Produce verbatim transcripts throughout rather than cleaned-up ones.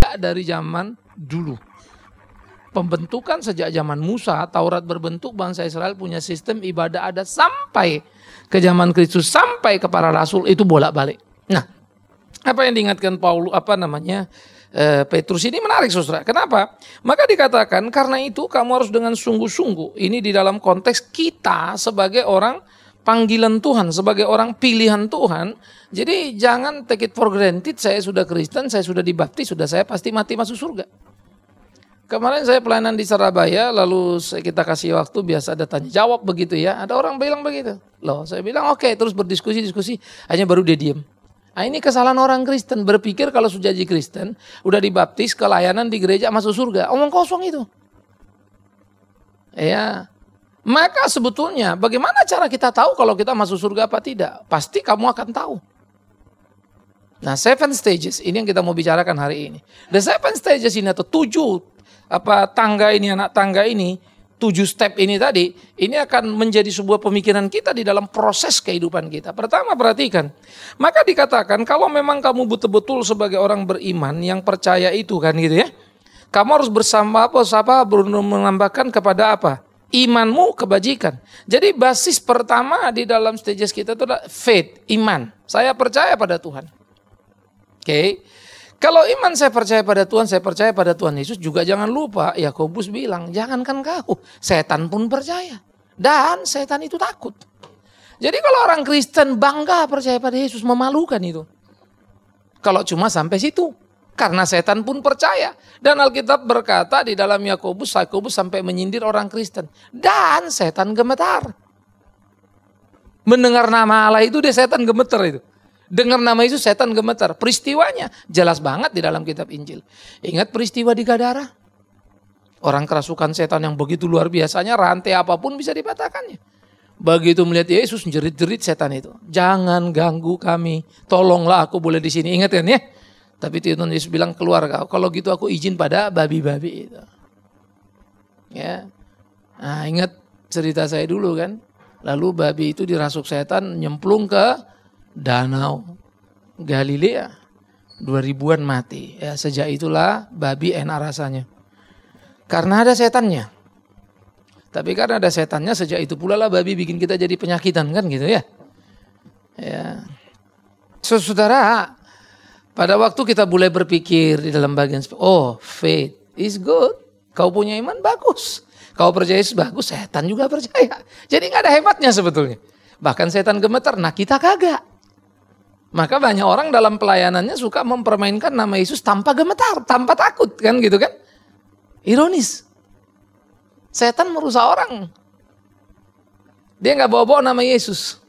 sejak dari zaman dulu. Pembentukan sejak zaman Musa, Taurat berbentuk, bangsa Israel punya sistem ibadah adat sampai ke zaman Kristus, sampai ke para rasul, itu bolak-balik. Nah, apa yang diingatkan Paulus, apa namanya, eh, Petrus ini menarik, saudara. Kenapa? Maka dikatakan karena itu kamu harus dengan sungguh-sungguh. Ini di dalam konteks kita sebagai orang panggilan Tuhan, sebagai orang pilihan Tuhan. Jadi jangan take it for granted, saya sudah Kristen, saya sudah dibaptis, sudah saya pasti mati masuk surga. Kemarin saya pelayanan di Surabaya, lalu kita kasih waktu, biasa ada tanya jawab begitu ya. Ada orang bilang begitu. Loh, saya bilang oke, okay. Terus berdiskusi-diskusi, hanya baru dia diam. Nah, ini kesalahan orang Kristen, berpikir kalau sudah jadi Kristen, udah dibaptis, kelayanan di gereja masuk surga. Omong kosong itu. Ya. Maka sebetulnya bagaimana cara kita tahu kalau kita masuk surga apa tidak? Pasti kamu akan tahu. Nah, seven stages ini yang kita mau bicarakan hari ini. The seven stages ini atau tujuh apa tangga ini, anak tangga ini, tujuh step ini tadi, ini akan menjadi sebuah pemikiran kita di dalam proses kehidupan kita. Pertama, perhatikan. Maka dikatakan kalau memang kamu betul-betul sebagai orang beriman yang percaya itu kan gitu ya. Kamu harus bersama apa? Apa menambahkan kepada apa? Imanmu kebajikan. Jadi basis pertama di dalam stages kita itu adalah faith, iman. Saya percaya pada Tuhan. Oke. Okay. Kalau iman saya percaya pada Tuhan, saya percaya pada Tuhan Yesus, juga jangan lupa Yakobus bilang, jangankan kau, setan pun percaya. Dan setan itu takut. Jadi kalau orang Kristen bangga percaya pada Yesus, memalukan itu. Kalau cuma sampai situ. Karena setan pun percaya. Dan Alkitab berkata di dalam Yakobus, Yakobus sampai menyindir orang Kristen. Dan setan gemetar. Mendengar nama Allah itu dia setan gemetar itu. Dengar nama Yesus setan gemetar. Peristiwanya jelas banget di dalam kitab Injil. Ingat peristiwa di Gadara? Orang kerasukan setan yang begitu luar biasanya, rantai apapun bisa dipatahkannya. Begitu melihat Yesus, jerit-jerit setan itu. Jangan ganggu kami, tolonglah aku boleh di sini. Ingat kan ya? Tapi Tuhan Yesus bilang, keluar kau. Kalau gitu aku izin pada babi-babi itu. Ya. Nah, ingat cerita saya dulu kan. Lalu babi itu dirasuk setan, nyemplung ke danau Galilea, dua ribuan mati. Ya, sejak itulah babi enak rasanya. Karena ada setannya. Tapi karena ada setannya, sejak itu pula lah babi bikin kita jadi penyakitan kan gitu ya. Ya. So, saudara, pada waktu kita mulai berpikir di dalam bagian, oh faith is good. Kau punya iman bagus. Kau percaya Yesus bagus, setan juga percaya. Jadi gak ada hebatnya sebetulnya. Bahkan setan gemetar, nah kita kagak. Maka banyak orang dalam pelayanannya suka mempermainkan nama Yesus tanpa gemetar, tanpa takut kan gitu kan. Ironis. Setan merusak orang. Dia gak bawa-bawa nama Yesus.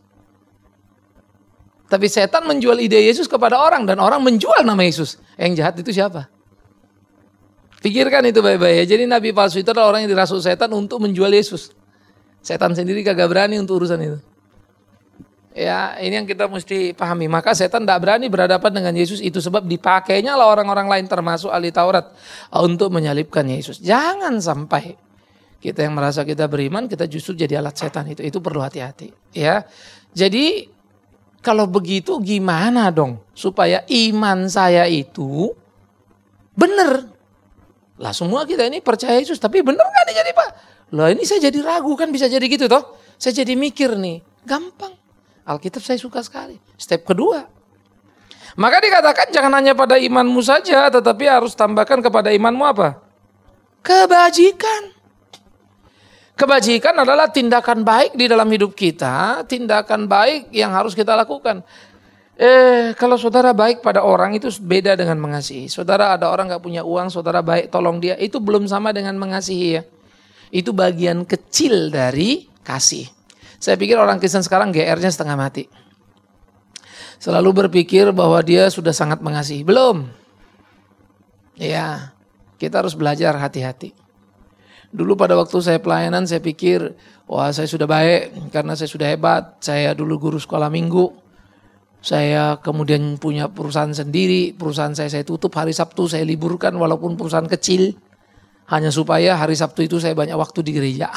Tapi setan menjual ide Yesus kepada orang dan orang menjual nama Yesus. Yang jahat itu siapa? Pikirkan itu baik-baik ya. Jadi nabi palsu itu adalah orang yang dirasuk setan untuk menjual Yesus. Setan sendiri kagak berani untuk urusan itu. Ya, ini yang kita mesti pahami. Maka setan tidak berani berhadapan dengan Yesus. Itu sebab dipakainya lah orang-orang lain termasuk ahli Taurat untuk menyalibkan Yesus. Jangan sampai kita yang merasa kita beriman, kita justru jadi alat setan itu. Itu perlu hati-hati. Ya, jadi kalau begitu gimana dong supaya iman saya itu benar? Lah semua kita ini percaya Yesus, tapi benar nggak nih jadi Pak? Lah ini saya jadi ragu kan, bisa jadi gitu toh? Saya jadi mikir nih, gampang. Alkitab saya suka sekali. Step kedua. Maka dikatakan jangan hanya pada imanmu saja, tetapi harus tambahkan kepada imanmu apa? Kebajikan. Kebajikan adalah tindakan baik di dalam hidup kita. Tindakan baik yang harus kita lakukan. Eh, kalau saudara baik pada orang itu beda dengan mengasihi. Saudara ada orang gak punya uang, saudara baik tolong dia. Itu belum sama dengan mengasihi ya. Itu bagian kecil dari kasih. Saya pikir orang Kristen sekarang G R-nya setengah mati. Selalu berpikir bahwa dia sudah sangat mengasihi. Belum. Ya, kita harus belajar hati-hati. Dulu pada waktu saya pelayanan saya pikir, wah saya sudah baik karena saya sudah hebat. Saya dulu guru sekolah minggu. Saya kemudian punya perusahaan sendiri. Perusahaan saya saya tutup hari Sabtu, saya liburkan walaupun perusahaan kecil. Hanya supaya hari Sabtu itu saya banyak waktu di gereja.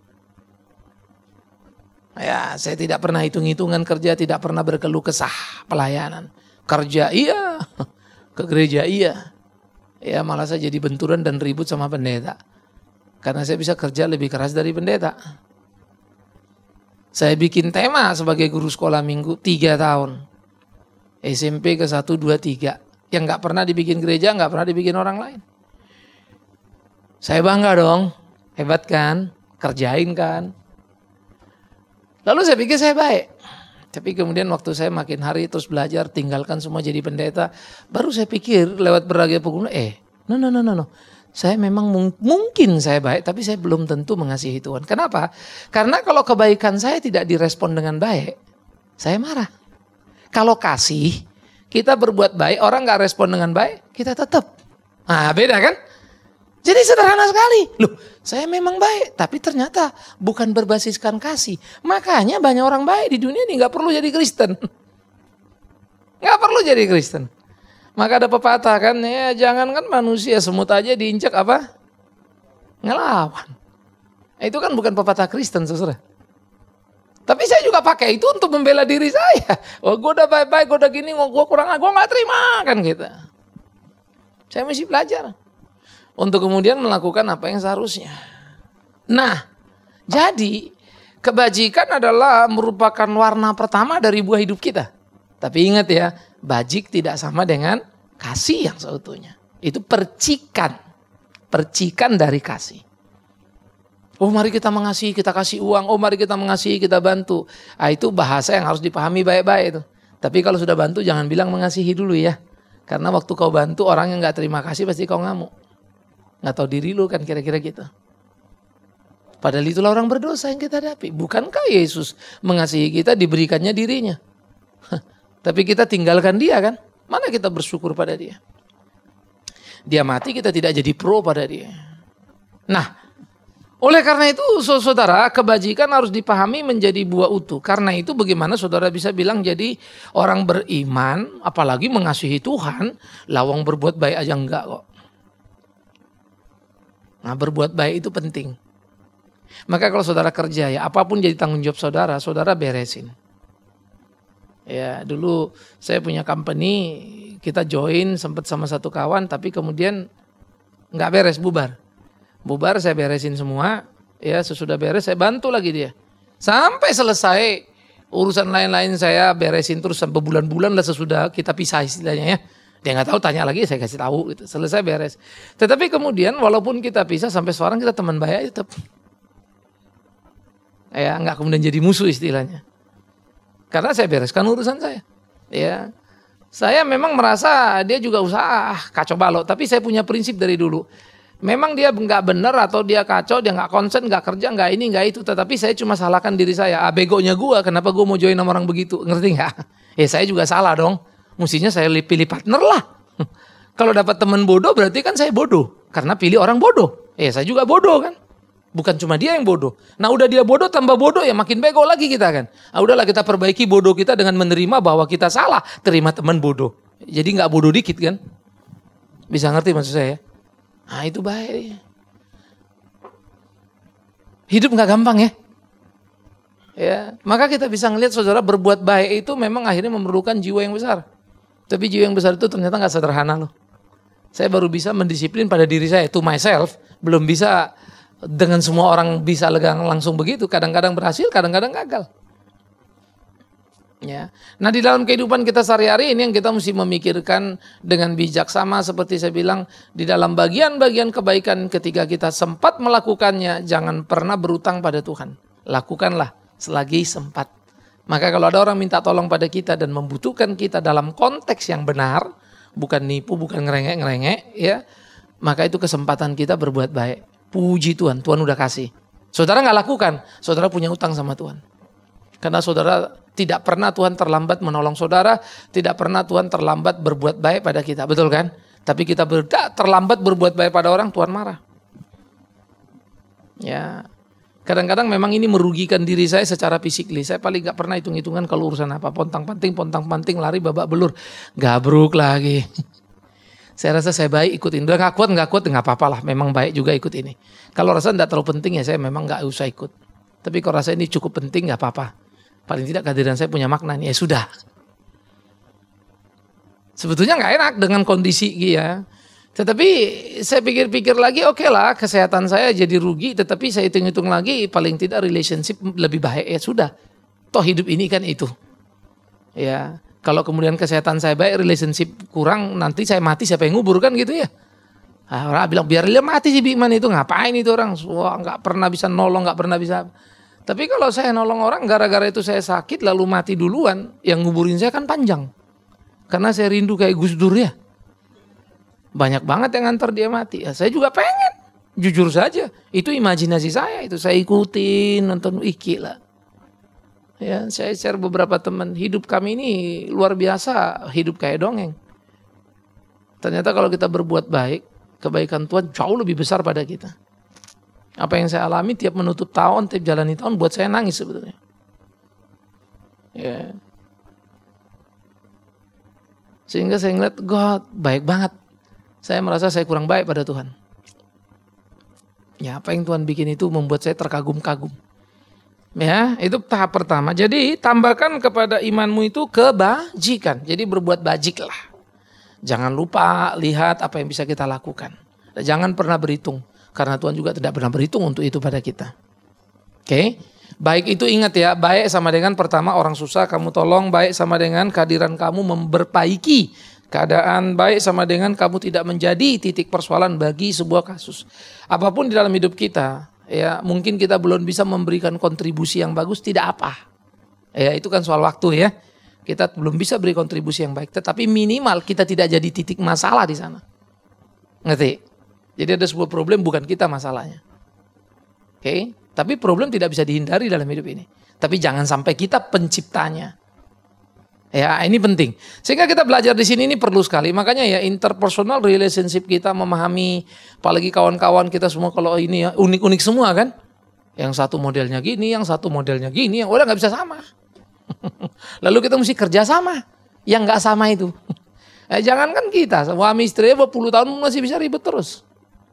Ya, saya tidak pernah hitung-hitungan kerja, tidak pernah berkeluh kesah pelayanan. Kerja iya, ke gereja iya. Ya malah saya jadi benturan dan ribut sama pendeta. Karena saya bisa kerja lebih keras dari pendeta. Saya bikin tema sebagai guru sekolah minggu tiga tahun. S M P ke satu, dua, tiga. Yang gak pernah dibikin gereja, gak pernah dibikin orang lain. Saya bangga dong. Hebat kan? Kerjain kan? Lalu saya pikir saya baik. Tapi kemudian waktu saya makin hari terus belajar, tinggalkan semua jadi pendeta. Baru saya pikir lewat berbagai pegunungan, eh, no, no, no, no, no. Saya memang mung- mungkin saya baik, tapi saya belum tentu mengasihi Tuhan. Kenapa? Karena kalau kebaikan saya tidak direspon dengan baik, saya marah. Kalau kasih, kita berbuat baik, orang gak respon dengan baik, kita tetap. Nah beda kan? Jadi sederhana sekali. Loh, saya memang baik, tapi ternyata bukan berbasiskan kasih. Makanya banyak orang baik di dunia ini gak perlu jadi Kristen. Gak perlu jadi Kristen. Maka ada pepatah kan, ya jangankan manusia, semut aja diinjak apa? Ngelawan. Itu kan bukan pepatah Kristen, saudara. Tapi saya juga pakai itu untuk membela diri saya. Oh, gue udah baik-baik, gue udah gini, gue kurang, gue gak terima kan gitu. Saya mesti belajar. Untuk kemudian melakukan apa yang seharusnya. Nah, jadi kebajikan adalah merupakan warna pertama dari buah hidup kita. Tapi ingat ya, bajik tidak sama dengan kasih yang seutuhnya. Itu percikan. Percikan dari kasih. Oh mari kita mengasihi, kita kasih uang. Oh mari kita mengasihi, kita bantu. Ah, itu bahasa yang harus dipahami baik-baik itu. Tapi kalau sudah bantu jangan bilang mengasihi dulu ya. Karena waktu kau bantu orang yang gak terima kasih pasti kau ngamuk. Gak tahu diri lu kan kira-kira gitu. Padahal itulah orang berdosa yang kita hadapi. Bukankah Yesus mengasihi kita diberikannya dirinya? Tapi kita tinggalkan dia kan. Mana kita bersyukur pada dia. Dia mati kita tidak jadi pro pada dia. Nah, oleh karena itu saudara, kebajikan harus dipahami menjadi buah utuh. Karena itu bagaimana saudara bisa bilang jadi orang beriman, apalagi mengasihi Tuhan, lawang berbuat baik aja enggak kok. Nah berbuat baik itu penting. Maka kalau saudara kerja ya apapun jadi tanggung jawab saudara, saudara beresin. Ya dulu saya punya company, kita join sempat sama satu kawan tapi kemudian nggak beres, bubar. Bubar saya beresin semua, ya sesudah beres saya bantu lagi dia. Sampai selesai urusan lain-lain saya beresin terus sampai bulan-bulan lah sesudah kita pisah istilahnya ya. Dia nggak tahu, tanya lagi, saya kasih tahu gitu. Selesai beres. Tetapi kemudian walaupun kita pisah sampai sekarang kita teman baik tetap. Ya nggak kemudian jadi musuh istilahnya. Karena saya bereskan urusan saya. Ya, saya memang merasa dia juga usaha kacau balau. Tapi saya punya prinsip dari dulu. Memang dia nggak benar atau dia kacau, dia nggak konsen, nggak kerja, nggak ini, nggak itu. Tetapi saya cuma salahkan diri saya. Ah, begonya gue, kenapa gue mau join sama orang begitu? Ngerti nggak? Ya saya juga salah dong. Mestinya saya pilih partner lah. Kalau dapat teman bodoh berarti kan saya bodoh. Karena pilih orang bodoh. Eh saya juga bodoh kan. Bukan cuma dia yang bodoh. Nah udah dia bodoh tambah bodoh ya makin bego lagi kita kan. Ah udahlah kita perbaiki bodoh kita dengan menerima bahwa kita salah. Terima teman bodoh. Jadi gak bodoh dikit kan. Bisa ngerti maksud saya? Nah itu baik. Hidup gak gampang ya. Ya, maka kita bisa ngelihat saudara berbuat baik itu memang akhirnya memerlukan jiwa yang besar. Tapi jiwa yang besar itu ternyata gak sederhana loh. Saya baru bisa mendisiplin pada diri saya, to myself. Belum bisa dengan semua orang bisa legang langsung begitu. Kadang-kadang berhasil, kadang-kadang gagal. Ya. Nah di dalam kehidupan kita sehari-hari ini yang kita mesti memikirkan dengan bijaksana. Seperti saya bilang, di dalam bagian-bagian kebaikan ketika kita sempat melakukannya, jangan pernah berutang pada Tuhan. Lakukanlah selagi sempat. Maka kalau ada orang minta tolong pada kita dan membutuhkan kita dalam konteks yang benar, bukan nipu, bukan ngerengek-ngerengek, ya, maka itu kesempatan kita berbuat baik. Puji Tuhan, Tuhan udah kasih. Saudara nggak lakukan, saudara punya utang sama Tuhan. Karena saudara tidak pernah Tuhan terlambat menolong saudara, tidak pernah Tuhan terlambat berbuat baik pada kita, betul kan? Tapi kita ber- terlambat berbuat baik pada orang, Tuhan marah. Ya. Kadang-kadang memang ini merugikan diri saya secara fisikly. Saya paling gak pernah hitung-hitungan kalau urusan apa. Pontang-panting, pontang-panting, lari babak belur. Gabruk lagi. Saya rasa saya baik ikutin. Udah gak kuat, gak kuat, gak apa-apa lah. Memang baik juga ikut ini. Kalau rasa gak terlalu penting ya saya memang gak usah ikut. Tapi kalau rasa ini cukup penting gak apa-apa. Paling tidak kehadiran saya punya makna nih. Ya sudah. Sebetulnya gak enak dengan kondisi ya. Tetapi saya pikir-pikir lagi, oke okay lah kesehatan saya jadi rugi, tetapi saya hitung-hitung lagi paling tidak relationship lebih baik, ya sudah. Toh hidup ini kan itu. Ya, kalau kemudian kesehatan saya baik, relationship kurang, nanti saya mati siapa yang ngubur kan gitu ya. Nah, orang bilang biar dia mati si Big Man itu, ngapain itu orang, wah nggak pernah bisa nolong, nggak pernah bisa. Tapi kalau saya nolong orang gara-gara itu saya sakit lalu mati duluan, yang nguburin saya kan panjang. Karena saya rindu kayak Gus Dur ya. Banyak banget yang ngantar dia mati. Ya, saya juga pengen. Jujur saja. Itu imajinasi saya. Itu saya ikutin. Nonton Iki lah. Ya, saya share beberapa teman. Hidup kami ini luar biasa. Hidup kayak dongeng. Ternyata kalau kita berbuat baik. Kebaikan Tuhan jauh lebih besar pada kita. Apa yang saya alami tiap menutup tahun. Tiap jalani tahun. Buat saya nangis sebetulnya. Ya. Sehingga saya ngeliat. God baik banget. Saya merasa saya kurang baik pada Tuhan. Ya, apa yang Tuhan bikin itu membuat saya terkagum-kagum. Ya, itu tahap pertama. Jadi, tambahkan kepada imanmu itu kebajikan. Jadi, berbuat bajiklah. Jangan lupa lihat apa yang bisa kita lakukan. Dan jangan pernah berhitung. Karena Tuhan juga tidak pernah berhitung untuk itu pada kita. Oke? Okay? Baik itu ingat ya, baik sama dengan pertama orang susah kamu tolong, baik sama dengan kehadiran kamu memperbaiki keadaan, baik sama dengan kamu tidak menjadi titik persoalan bagi sebuah kasus. Apapun di dalam hidup kita, ya mungkin kita belum bisa memberikan kontribusi yang bagus, tidak apa. Ya itu kan soal waktu ya. Kita belum bisa beri kontribusi yang baik, tetapi minimal kita tidak jadi titik masalah di sana. Ngerti? Jadi ada sebuah problem bukan kita masalahnya. Oke? Okay? Tapi problem tidak bisa dihindari dalam hidup ini. Tapi jangan sampai kita penciptanya. Ya, ini penting. Sehingga kita belajar di sini ini perlu sekali. Makanya ya interpersonal relationship kita memahami, apalagi kawan-kawan kita semua kalau ini ya unik-unik semua kan. Yang satu modelnya gini, yang satu modelnya gini, yang udah nggak bisa sama. Lalu kita mesti kerja sama. Yang nggak sama itu. Eh, jangankan kita, suami istri dua puluh tahun masih bisa ribet terus.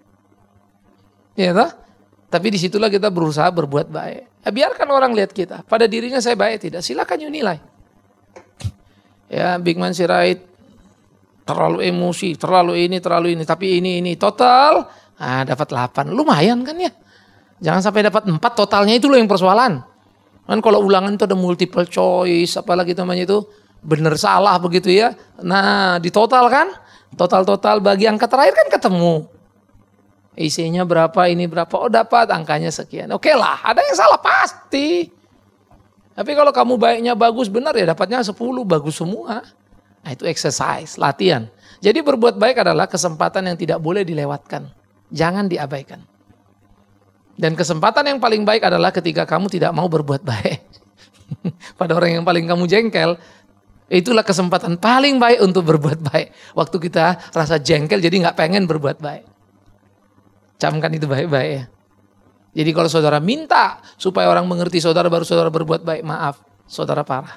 Ya toh? Tapi disitulah kita berusaha berbuat baik. Eh, biarkan orang lihat kita. Pada dirinya saya baik tidak, silakan you nilai. Ya, Big Man Sirait terlalu emosi, terlalu ini, terlalu ini, tapi ini ini total ah dapat delapan. Lumayan kan ya? Jangan sampai dapat empat, totalnya itu loh yang persoalan. Kan kalau ulangan itu ada multiple choice, apalagi namanya itu benar salah begitu ya. Nah, di total kan? Total-total bagi angka terakhir kan ketemu. Isinya berapa, ini berapa, oh dapat angkanya sekian. Oke lah, ada yang salah pasti. Tapi kalau kamu baiknya bagus benar ya dapatnya sepuluh, bagus semua. Nah itu exercise, latihan. Jadi berbuat baik adalah kesempatan yang tidak boleh dilewatkan. Jangan diabaikan. Dan kesempatan yang paling baik adalah ketika kamu tidak mau berbuat baik. Pada orang yang paling kamu jengkel, itulah kesempatan paling baik untuk berbuat baik. Waktu kita rasa jengkel jadi gak pengen berbuat baik. Camkan itu baik-baik ya. Jadi kalau saudara minta supaya orang mengerti saudara baru saudara berbuat baik, maaf, saudara parah.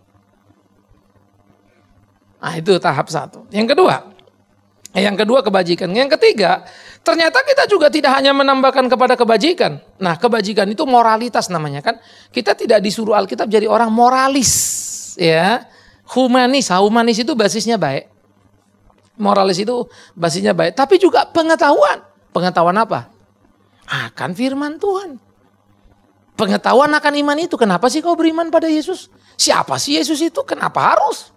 Nah itu tahap satu. Yang kedua, yang kedua kebajikan. Yang ketiga, ternyata kita juga tidak hanya menambahkan kepada kebajikan. Nah kebajikan itu moralitas namanya kan. Kita tidak disuruh Alkitab jadi orang moralis, ya, humanis. Humanis itu basisnya baik. Moralis itu basisnya baik. Tapi juga pengetahuan. Pengetahuan apa? Akan firman Tuhan. Pengetahuan akan iman itu. Kenapa sih kau beriman pada Yesus? Siapa sih Yesus itu? Kenapa harus?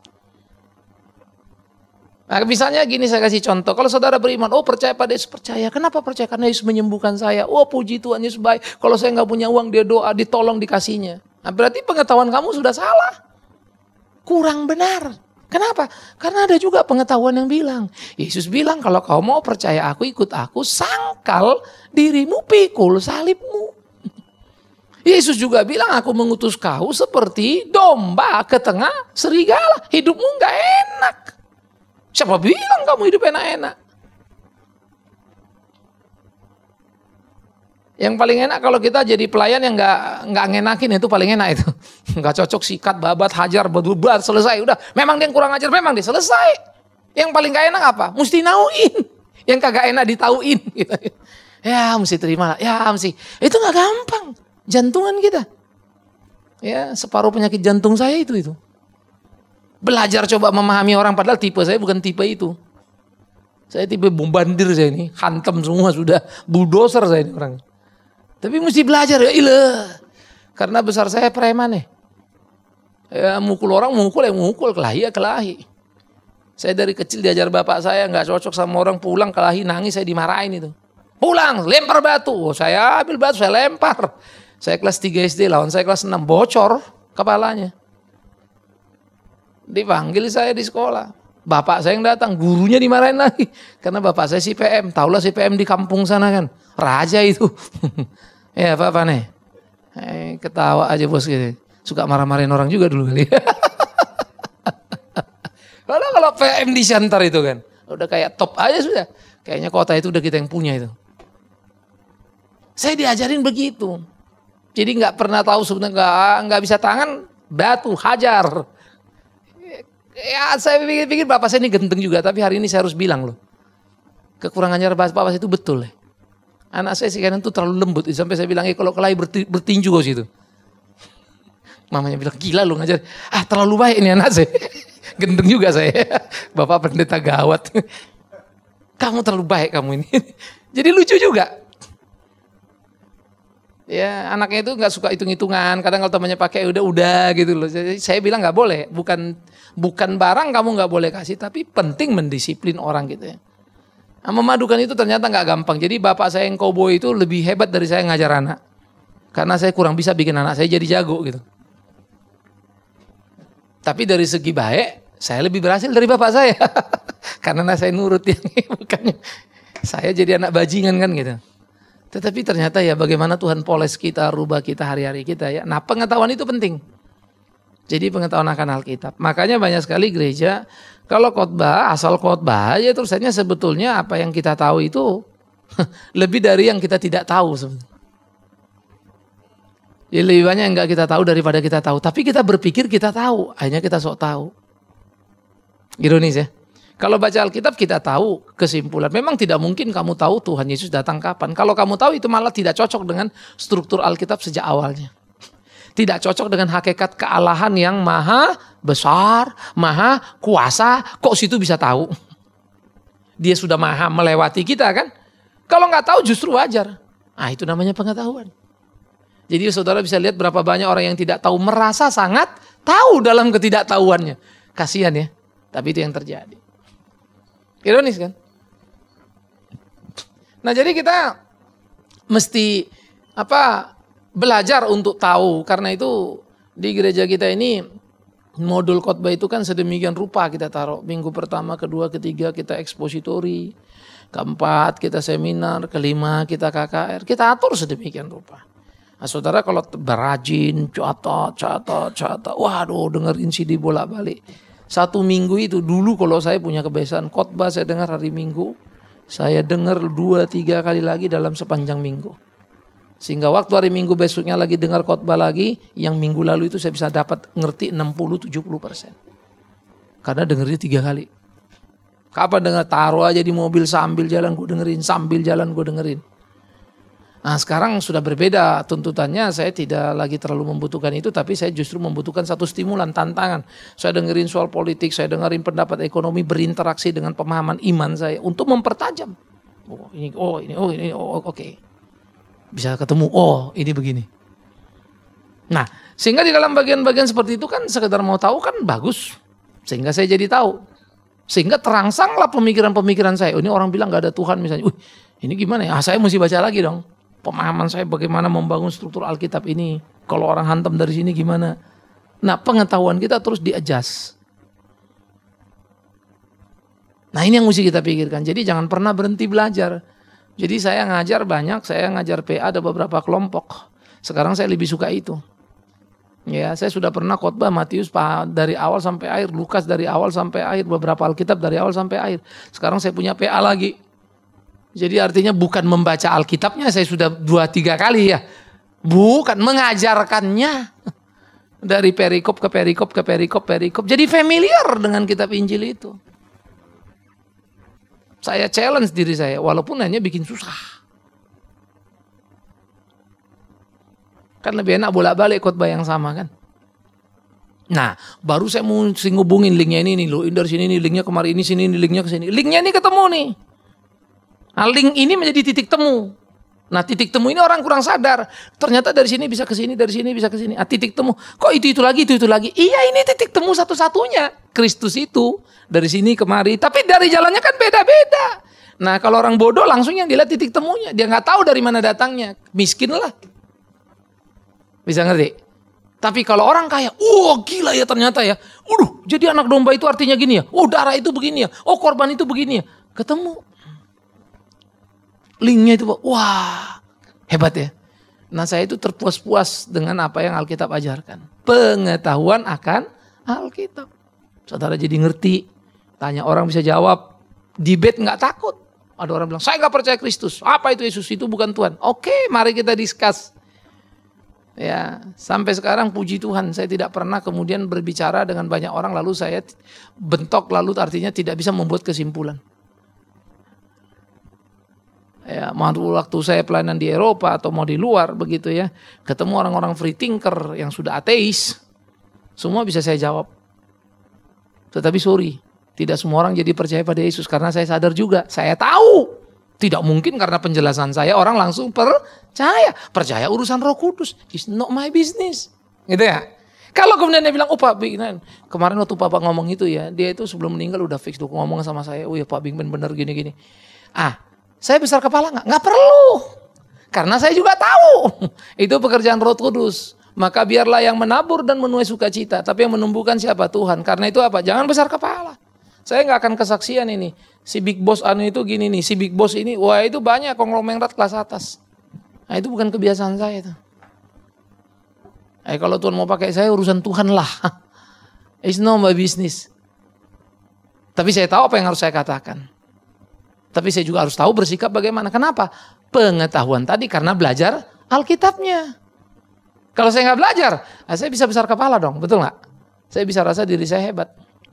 Nah, misalnya gini saya kasih contoh. Kalau saudara beriman, oh percaya pada Yesus, percaya. Kenapa percaya? Karena Yesus menyembuhkan saya. Oh puji Tuhan Yesus baik. Kalau saya nggak punya uang dia doa, ditolong dikasihnya. Nah, berarti pengetahuan kamu sudah salah. Kurang benar. Kenapa? Karena ada juga pengetahuan yang bilang. Yesus bilang kalau kau mau percaya aku, ikut aku, sangkal dirimu, pikul salibmu. Yesus juga bilang aku mengutus kau seperti domba ke tengah serigala. Hidupmu gak enak. Siapa bilang kamu hidup enak-enak? Yang paling enak kalau kita jadi pelayan yang nggak nggak ngenakin, itu paling enak itu. Nggak cocok, sikat, babat, hajar, bedubat, selesai. Udah, memang dia kurang ajar, memang dia selesai. Yang paling gak enak apa? Mesti nauin. Yang kagak enak ditauin. Gitu. Ya mesti terima lah, ya mesti. Itu nggak gampang. Jantungan kita. Ya separuh penyakit jantung saya itu itu. Belajar coba memahami orang padahal tipe saya bukan tipe itu. Saya tipe bombardir saya ini, hantam semua sudah, bulldozer saya ini orang. Tapi mesti belajar ya ilah. Karena besar saya preman nih. Ya mukul orang, mukul ya mukul, kelahi ya kelahi. Saya dari kecil diajar bapak saya nggak cocok sama orang, pulang kelahi nangis saya dimarahin itu. Pulang, lempar batu. Oh, saya ambil batu, saya lempar. Saya kelas tiga S D, lawan saya kelas enam, bocor kepalanya. Dipanggil saya di sekolah. Bapak saya yang datang, gurunya dimarahin lagi. Karena bapak saya si P M. Taulah si P M di kampung sana kan. Raja itu. Ya apa-apa nih. Eh, ketawa aja bos gitu. Suka marah-marahin orang juga dulu kali. Kalau kalau P M di Siantar itu kan. Udah kayak top aja sudah. Kayaknya kota itu udah kita yang punya itu. Saya diajarin begitu. Jadi nggak pernah tahu sebenarnya nggak nggak bisa tangan, batu, hajar. Ya saya pikir-pikir bapak saya ini genteng juga, tapi hari ini saya harus bilang loh. Kekurangannya bapak saya itu betul ya. Anak saya sih kadang tuh terlalu lembut, sampai saya bilang, eh kalau kelahi berti, bertinju kau situ. Mamanya bilang, gila lu ngajar. Ah terlalu baik ini anak saya. Genteng juga saya. Bapak pendeta gawat. Kamu terlalu baik kamu ini. Jadi lucu juga. Ya anaknya itu nggak suka hitung-hitungan. Kadang kalau temannya pakai udah-udah gitu loh. Jadi saya bilang nggak boleh. Bukan bukan barang kamu nggak boleh kasih, tapi penting mendisiplin orang gitu ya. Nah, memadukan itu ternyata nggak gampang. Jadi bapak saya yang cowboy itu lebih hebat dari saya ngajar anak. Karena saya kurang bisa bikin anak saya jadi jago gitu. Tapi dari segi baik, saya lebih berhasil dari bapak saya. Karena saya nurut yang bukannya saya jadi anak bajingan kan gitu. Tetapi ternyata ya bagaimana Tuhan poles kita, rubah kita hari-hari kita ya. Nah pengetahuan itu penting. Jadi pengetahuan akan Alkitab. Makanya banyak sekali gereja kalau khotbah, asal khotbah aja terusannya sebetulnya apa yang kita tahu itu lebih dari yang kita tidak tahu sebenarnya. Jadi lebih banyak yang nggak kita tahu daripada kita tahu. Tapi kita berpikir kita tahu, akhirnya kita sok tahu. Ironis ya. Kalau baca Alkitab kita tahu kesimpulan. Memang tidak mungkin kamu tahu Tuhan Yesus datang kapan. Kalau kamu tahu itu malah tidak cocok dengan struktur Alkitab sejak awalnya. Tidak cocok dengan hakikat kealahan yang maha besar, maha kuasa. Kok situ bisa tahu? Dia sudah maha melewati kita kan? Kalau nggak tahu justru wajar. Ah itu namanya pengetahuan. Jadi saudara bisa lihat berapa banyak orang yang tidak tahu merasa sangat tahu dalam ketidaktahuannya. Kasihan ya. Tapi itu yang terjadi. Ironis kan? Nah jadi kita mesti apa belajar untuk tahu. Karena itu di gereja kita ini modul khotbah itu kan sedemikian rupa kita taruh. Minggu pertama, kedua, ketiga kita ekspositori. Keempat kita seminar. Kelima kita K K R. Kita atur sedemikian rupa. Nah saudara kalau berajin, catat, catat, catat. Waduh dengerin C D bolak-balik. Satu minggu itu dulu kalau saya punya kebiasaan khotbah saya dengar hari Minggu. Saya dengar dua tiga kali lagi dalam sepanjang minggu. Sehingga waktu hari Minggu besoknya lagi dengar khotbah lagi. Yang minggu lalu itu saya bisa dapat ngerti enam puluh sampai tujuh puluh persen. Karena dengernya tiga kali. Kapan dengar taruh aja di mobil sambil jalan gue dengerin. Sambil jalan gue dengerin. Nah sekarang sudah berbeda tuntutannya, saya tidak lagi terlalu membutuhkan itu, tapi saya justru membutuhkan satu stimulan, tantangan. Saya dengerin soal politik, saya dengerin pendapat ekonomi, berinteraksi dengan pemahaman iman saya untuk mempertajam. Oh ini, oh ini, oh ini, oh oke. Okay. Bisa ketemu, oh ini begini. Nah sehingga di dalam bagian-bagian seperti itu kan sekedar mau tahu kan bagus. Sehingga saya jadi tahu. Sehingga terangsanglah pemikiran-pemikiran saya. Oh, ini orang bilang gak ada Tuhan misalnya. Uh, ini gimana ya? Ah, saya mesti baca lagi dong. Pemahaman saya bagaimana membangun struktur Alkitab ini. Kalau orang hantam dari sini gimana. Nah pengetahuan kita terus di-adjust. Nah ini yang mesti kita pikirkan. Jadi jangan pernah berhenti belajar. Jadi saya ngajar banyak. Saya ngajar P A ada beberapa kelompok. Sekarang saya lebih suka itu. Ya saya sudah pernah khotbah Matius dari awal sampai akhir. Lukas dari awal sampai akhir. Beberapa Alkitab dari awal sampai akhir. Sekarang saya punya P A lagi. Jadi artinya bukan membaca Alkitabnya saya sudah dua tiga kali ya. Bukan mengajarkannya. Dari perikop ke perikop ke perikop perikop. Jadi familiar dengan kitab Injil itu. Saya challenge diri saya walaupun hanya bikin susah. Kan lebih enak bolak-balik khotbah yang sama kan. Nah, baru saya mau ngubungin linknya ini nih loh, ini dari sini nih linknya kemari, ini sini, ini linknya ke sini. Linknya ini ketemu nih. Nah, link ini menjadi titik temu. Nah, titik temu ini orang kurang sadar. Ternyata dari sini bisa ke sini, dari sini bisa ke sini. Ah, titik temu. Kok itu itu lagi, itu itu lagi. Iya, ini titik temu satu-satunya. Kristus itu dari sini kemari. Tapi dari jalannya kan beda-beda. Nah, kalau orang bodoh langsung yang dilihat titik temunya. Dia nggak tahu dari mana datangnya. Miskin lah. Bisa ngerti? Tapi kalau orang kaya, oh gila ya ternyata ya. Udah, jadi anak domba itu artinya gini ya. Oh, darah itu begini ya. Oh, korban itu begini ya. Ketemu. Linknya itu, wah hebat ya. Nah, saya itu terpuas-puas dengan apa yang Alkitab ajarkan. Pengetahuan akan Alkitab. Saudara jadi ngerti. Tanya orang bisa jawab. Debate nggak takut. Ada orang bilang, saya nggak percaya Kristus. Apa itu Yesus? Itu bukan Tuhan. Oke, mari kita discuss. Ya, sampai sekarang puji Tuhan saya tidak pernah kemudian berbicara dengan banyak orang lalu saya bentok lalu artinya tidak bisa membuat kesimpulan. Ya, waktu saya pelayanan di Eropa atau mau di luar begitu ya, ketemu orang-orang free thinker yang sudah ateis, semua bisa saya jawab. Tetapi sorry, tidak semua orang jadi percaya pada Yesus karena saya sadar juga, saya tahu. Tidak mungkin karena penjelasan saya orang langsung percaya. Percaya urusan Roh Kudus. It's not my business. Gitu ya. Kalau kemudian dia bilang, oh Pak Bing, kemarin waktu Papa ngomong itu ya, dia itu sebelum meninggal udah fix tuh ngomong sama saya, oh ya Pak Bing bener gini-gini. Ah, saya besar kepala nggak? Nggak perlu. Karena saya juga tahu. Itu pekerjaan Roh Kudus. Maka biarlah yang menabur dan menuai sukacita. Tapi yang menumbuhkan siapa? Tuhan. Karena itu apa? Jangan besar kepala. Saya nggak akan kesaksian ini. Si big boss anu itu gini nih. Si big boss ini, wah itu banyak konglomerat kelas atas. Nah itu bukan kebiasaan saya itu. Eh kalau Tuhan mau pakai saya urusan Tuhan lah. It's not my business. Tapi saya tahu apa yang harus saya katakan. Tapi saya juga harus tahu bersikap bagaimana. Kenapa? Pengetahuan tadi karena belajar Alkitabnya. Kalau saya nggak belajar, saya bisa besar kepala dong, betul nggak? Saya bisa rasa diri saya hebat.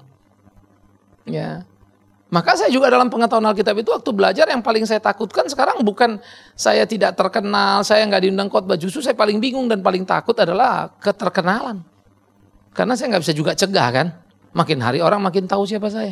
Ya, maka saya juga dalam pengetahuan Alkitab itu waktu belajar yang paling saya takutkan sekarang bukan saya tidak terkenal, saya nggak diundang khotbah, justru saya paling bingung dan paling takut adalah keterkenalan. Karena saya nggak bisa juga cegah kan, makin hari orang makin tahu siapa saya.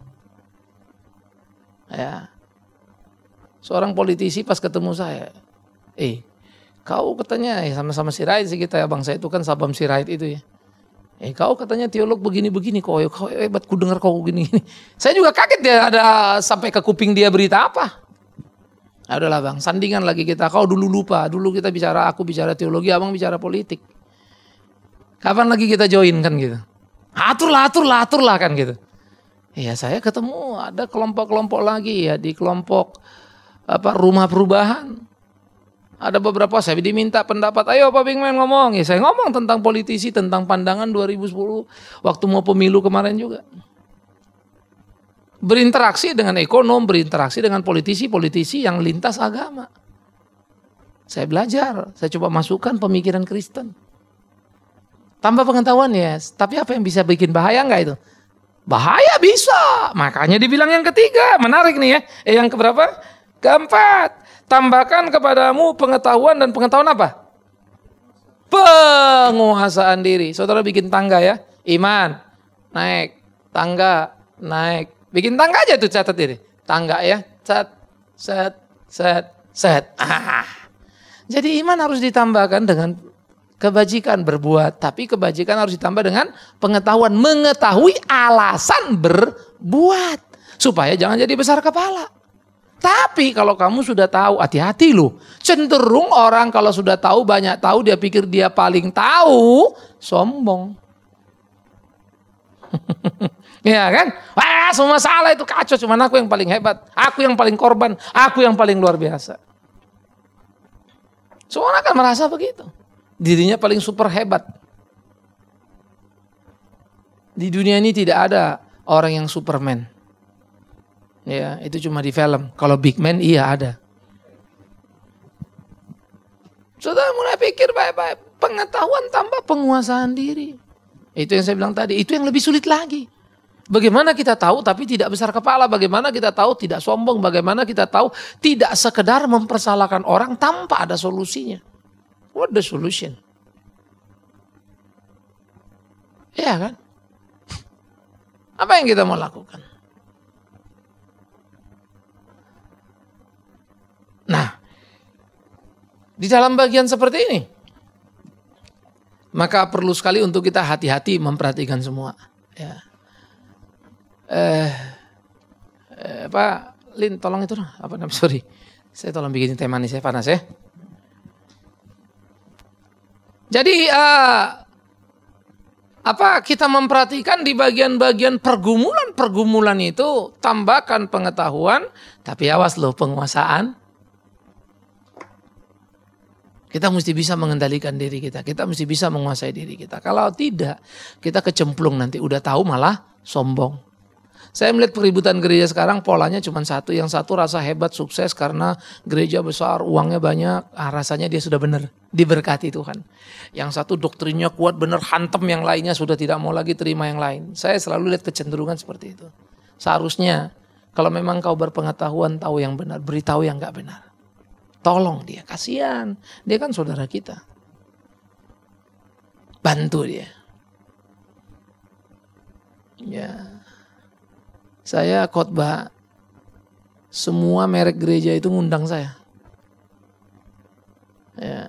Ya, seorang politisi pas ketemu saya, eh kau katanya eh, sama-sama Sirait sih kita ya, bang saya itu kan Sabam Sirait itu ya. Eh kau katanya teolog begini-begini, kau, kau hebat, ku dengar kau begini-gini. Saya juga kaget dia ada sampai ke kuping dia berita apa. Nah, udahlah bang, sandingan lagi kita. Kau dulu lupa, dulu kita bicara, aku bicara teologi, abang bicara politik. Kapan lagi kita join kan gitu. Aturlah, aturlah, aturlah kan gitu. Iya saya ketemu ada kelompok-kelompok lagi ya di kelompok apa rumah perubahan. Ada beberapa saya diminta pendapat, ayo Pak Bingman ngomong. Ya saya ngomong tentang politisi, tentang pandangan dua ribu sepuluh waktu mau pemilu kemarin juga. Berinteraksi dengan ekonom, berinteraksi dengan politisi-politisi yang lintas agama. Saya belajar, saya coba masukkan pemikiran Kristen. Tambah pengetahuan ya, tapi apa yang bisa bikin bahaya enggak itu? Bahaya bisa, makanya dibilang yang ketiga, menarik nih ya. Eh yang keberapa? Keempat. Tambahkan kepadamu pengetahuan dan pengetahuan apa? Penguasaan diri. Saudara bikin tangga ya. Iman, naik. Tangga, naik. Bikin tangga aja tuh catat ini. Tangga ya. Set, set, set, set. Ah. Jadi iman harus ditambahkan dengan kebajikan berbuat. Tapi kebajikan harus ditambah dengan pengetahuan. Mengetahui alasan berbuat. Supaya jangan jadi besar kepala. Tapi kalau kamu sudah tahu, hati-hati loh. Cenderung orang kalau sudah tahu, banyak tahu, dia pikir dia paling tahu, sombong. Ya kan? Wah semua salah itu kacau, cuma aku yang paling hebat. Aku yang paling korban, aku yang paling luar biasa. Semua orang akan merasa begitu. Dirinya paling super hebat. Di dunia ini tidak ada orang yang Superman. Ya, itu cuma di film. Kalau big man iya ada. Saudara mulai pikir baik-baik. Pengetahuan tambah penguasaan diri. Itu yang saya bilang tadi. Itu yang lebih sulit lagi. Bagaimana kita tahu tapi tidak besar kepala. Bagaimana kita tahu tidak sombong. Bagaimana kita tahu tidak sekedar mempersalahkan orang tanpa ada solusinya. What the solution? Iya kan? Apa yang kita mau lakukan? Nah, di dalam bagian seperti ini, maka perlu sekali untuk kita hati-hati memperhatikan semua. Ya. Eh, eh, Pak Lin, tolong itu, apa namanya? Sorry, saya tolong bikin teh manis ya, panas ya. Jadi uh, apa kita memperhatikan di bagian-bagian pergumulan-pergumulan itu, tambahkan pengetahuan, tapi awas loh penguasaan. Kita mesti bisa mengendalikan diri kita, kita mesti bisa menguasai diri kita. Kalau tidak, kita kecemplung nanti, udah tahu malah sombong. Saya melihat peributan gereja sekarang polanya cuma satu. Yang satu rasa hebat, sukses karena gereja besar, uangnya banyak. Ah, rasanya dia sudah benar, diberkati Tuhan. Yang satu doktrinnya kuat, benar hantem, yang lainnya sudah tidak mau lagi terima yang lain. Saya selalu lihat kecenderungan seperti itu. Seharusnya kalau memang kau berpengetahuan, tahu yang benar, beritahu yang gak benar. Tolong dia, kasihan. Dia kan saudara kita. Bantu dia. Ya. Saya khotbah, semua merek gereja itu ngundang saya. Ya.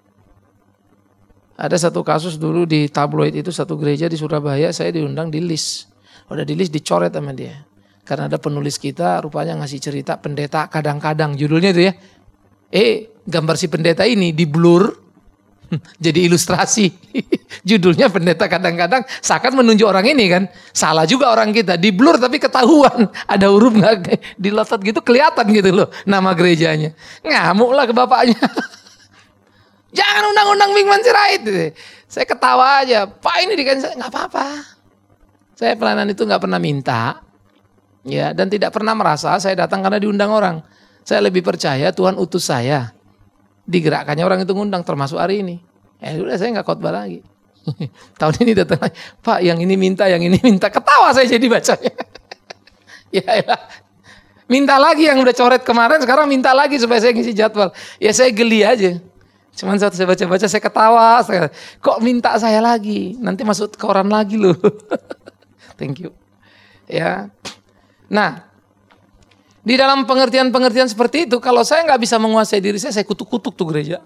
Ada satu kasus dulu di tabloid itu, satu gereja di Surabaya, saya diundang di list. Udah di list, dicoret sama dia. Karena ada penulis kita rupanya ngasih cerita pendeta kadang-kadang, judulnya itu ya. Eh, gambar si pendeta ini di blur. Jadi ilustrasi. Judulnya pendeta kadang-kadang seakan menunjuk orang ini kan. Salah juga orang kita. Di blur tapi ketahuan. Ada huruf gak dilotot gitu, kelihatan gitu loh nama gerejanya. Ngamuk lah ke bapaknya. Jangan undang-undang Bingman Sirait. Saya ketawa aja. Pak ini dikasih, gak apa-apa. Saya pelayanan itu gak pernah minta. Ya, dan tidak pernah merasa saya datang karena diundang orang. Saya lebih percaya Tuhan utus saya. Digerakkannya orang itu ngundang, termasuk hari ini. Ya udah, saya nggak khotbah lagi. Tahun ini datang lagi, Pak yang ini minta, yang ini minta. Ketawa saya jadi bacanya. ya, ya. Minta lagi yang udah coret kemarin, sekarang minta lagi supaya saya ngisi jadwal. Ya saya geli aja. Cuman saat saya baca-baca saya ketawa. Saya, kok minta saya lagi? Nanti masuk koran lagi loh. Thank you. Ya. Nah. Di dalam pengertian-pengertian seperti itu, kalau saya nggak bisa menguasai diri saya, saya kutuk-kutuk tuh gereja.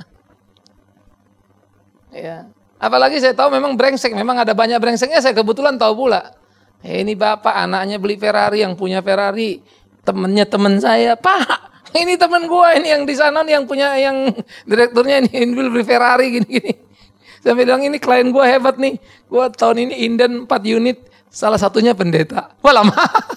Ya. Apalagi saya tahu memang brengsek, memang ada banyak brengseknya, saya kebetulan tahu pula. Eh, ini bapak anaknya beli Ferrari, yang punya Ferrari temennya temen saya. Pak, ini temen gue, ini yang di sana nih yang punya, yang direkturnya ini, ini beli Ferrari gini-gini. Saya bilang ini klien gue hebat nih, gue tahun ini inden empat unit, salah satunya pendeta. Wah lama.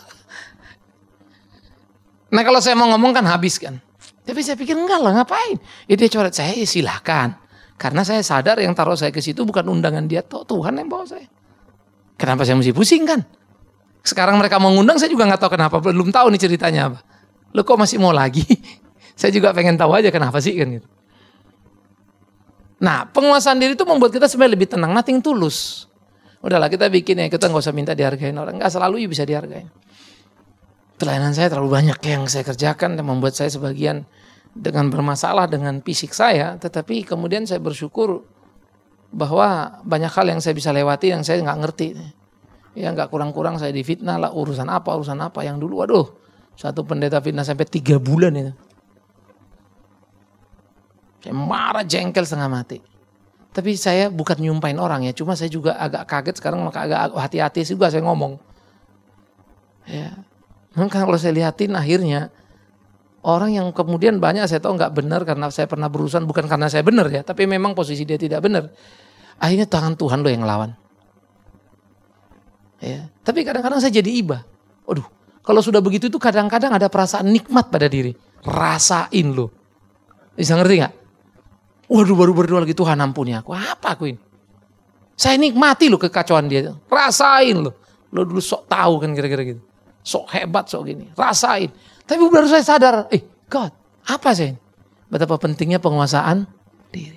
Nah kalau saya mau ngomong kan habis kan. Tapi saya pikir enggak lah, ngapain. Ya dia coret saya, ya silahkan. Karena saya sadar yang taruh saya ke situ bukan undangan dia, Tuhan yang bawa saya. Kenapa saya mesti pusing kan? Sekarang mereka mau ngundang, saya juga gak tahu kenapa. Belum tahu nih ceritanya apa. Loh kok masih mau lagi? Saya juga pengen tahu aja kenapa sih kan gitu. Nah penguasaan diri itu membuat kita sebenarnya lebih tenang, nothing tulus. Udahlah kita bikin ya, kita gak usah minta dihargain orang. Gak selalu bisa dihargain. Pelayanan saya terlalu banyak yang saya kerjakan dan membuat saya sebagian dengan bermasalah dengan fisik saya. Tetapi kemudian saya bersyukur bahwa banyak hal yang saya bisa lewati yang saya nggak ngerti. Ya nggak kurang-kurang saya difitnah lah, urusan apa, urusan apa. Yang dulu aduh, satu pendeta fitnah sampai tiga bulan itu. Saya marah jengkel setengah mati. Tapi saya bukan nyumpain orang ya, cuma saya juga agak kaget sekarang, maka agak hati-hati juga saya ngomong. Ya. Maka kalau saya lihatin akhirnya orang yang kemudian banyak saya tahu nggak benar karena saya pernah berurusan, bukan karena saya benar ya, tapi memang posisi dia tidak benar. Akhirnya tangan Tuhan loh yang ngelawan. Ya, tapi kadang-kadang saya jadi iba. Waduh, kalau sudah begitu itu kadang-kadang ada perasaan nikmat pada diri. Rasain loh. Bisa ngerti nggak? Waduh, baru berdoa lagi Tuhan ampuni aku. Apa aku ini? Saya nikmati loh kekacauan dia. Rasain loh. Lo dulu sok tahu kan kira-kira gitu. Sok hebat, sok gini. Rasain. Tapi baru saya sadar, eh God, apa sih? Betapa pentingnya penguasaan diri.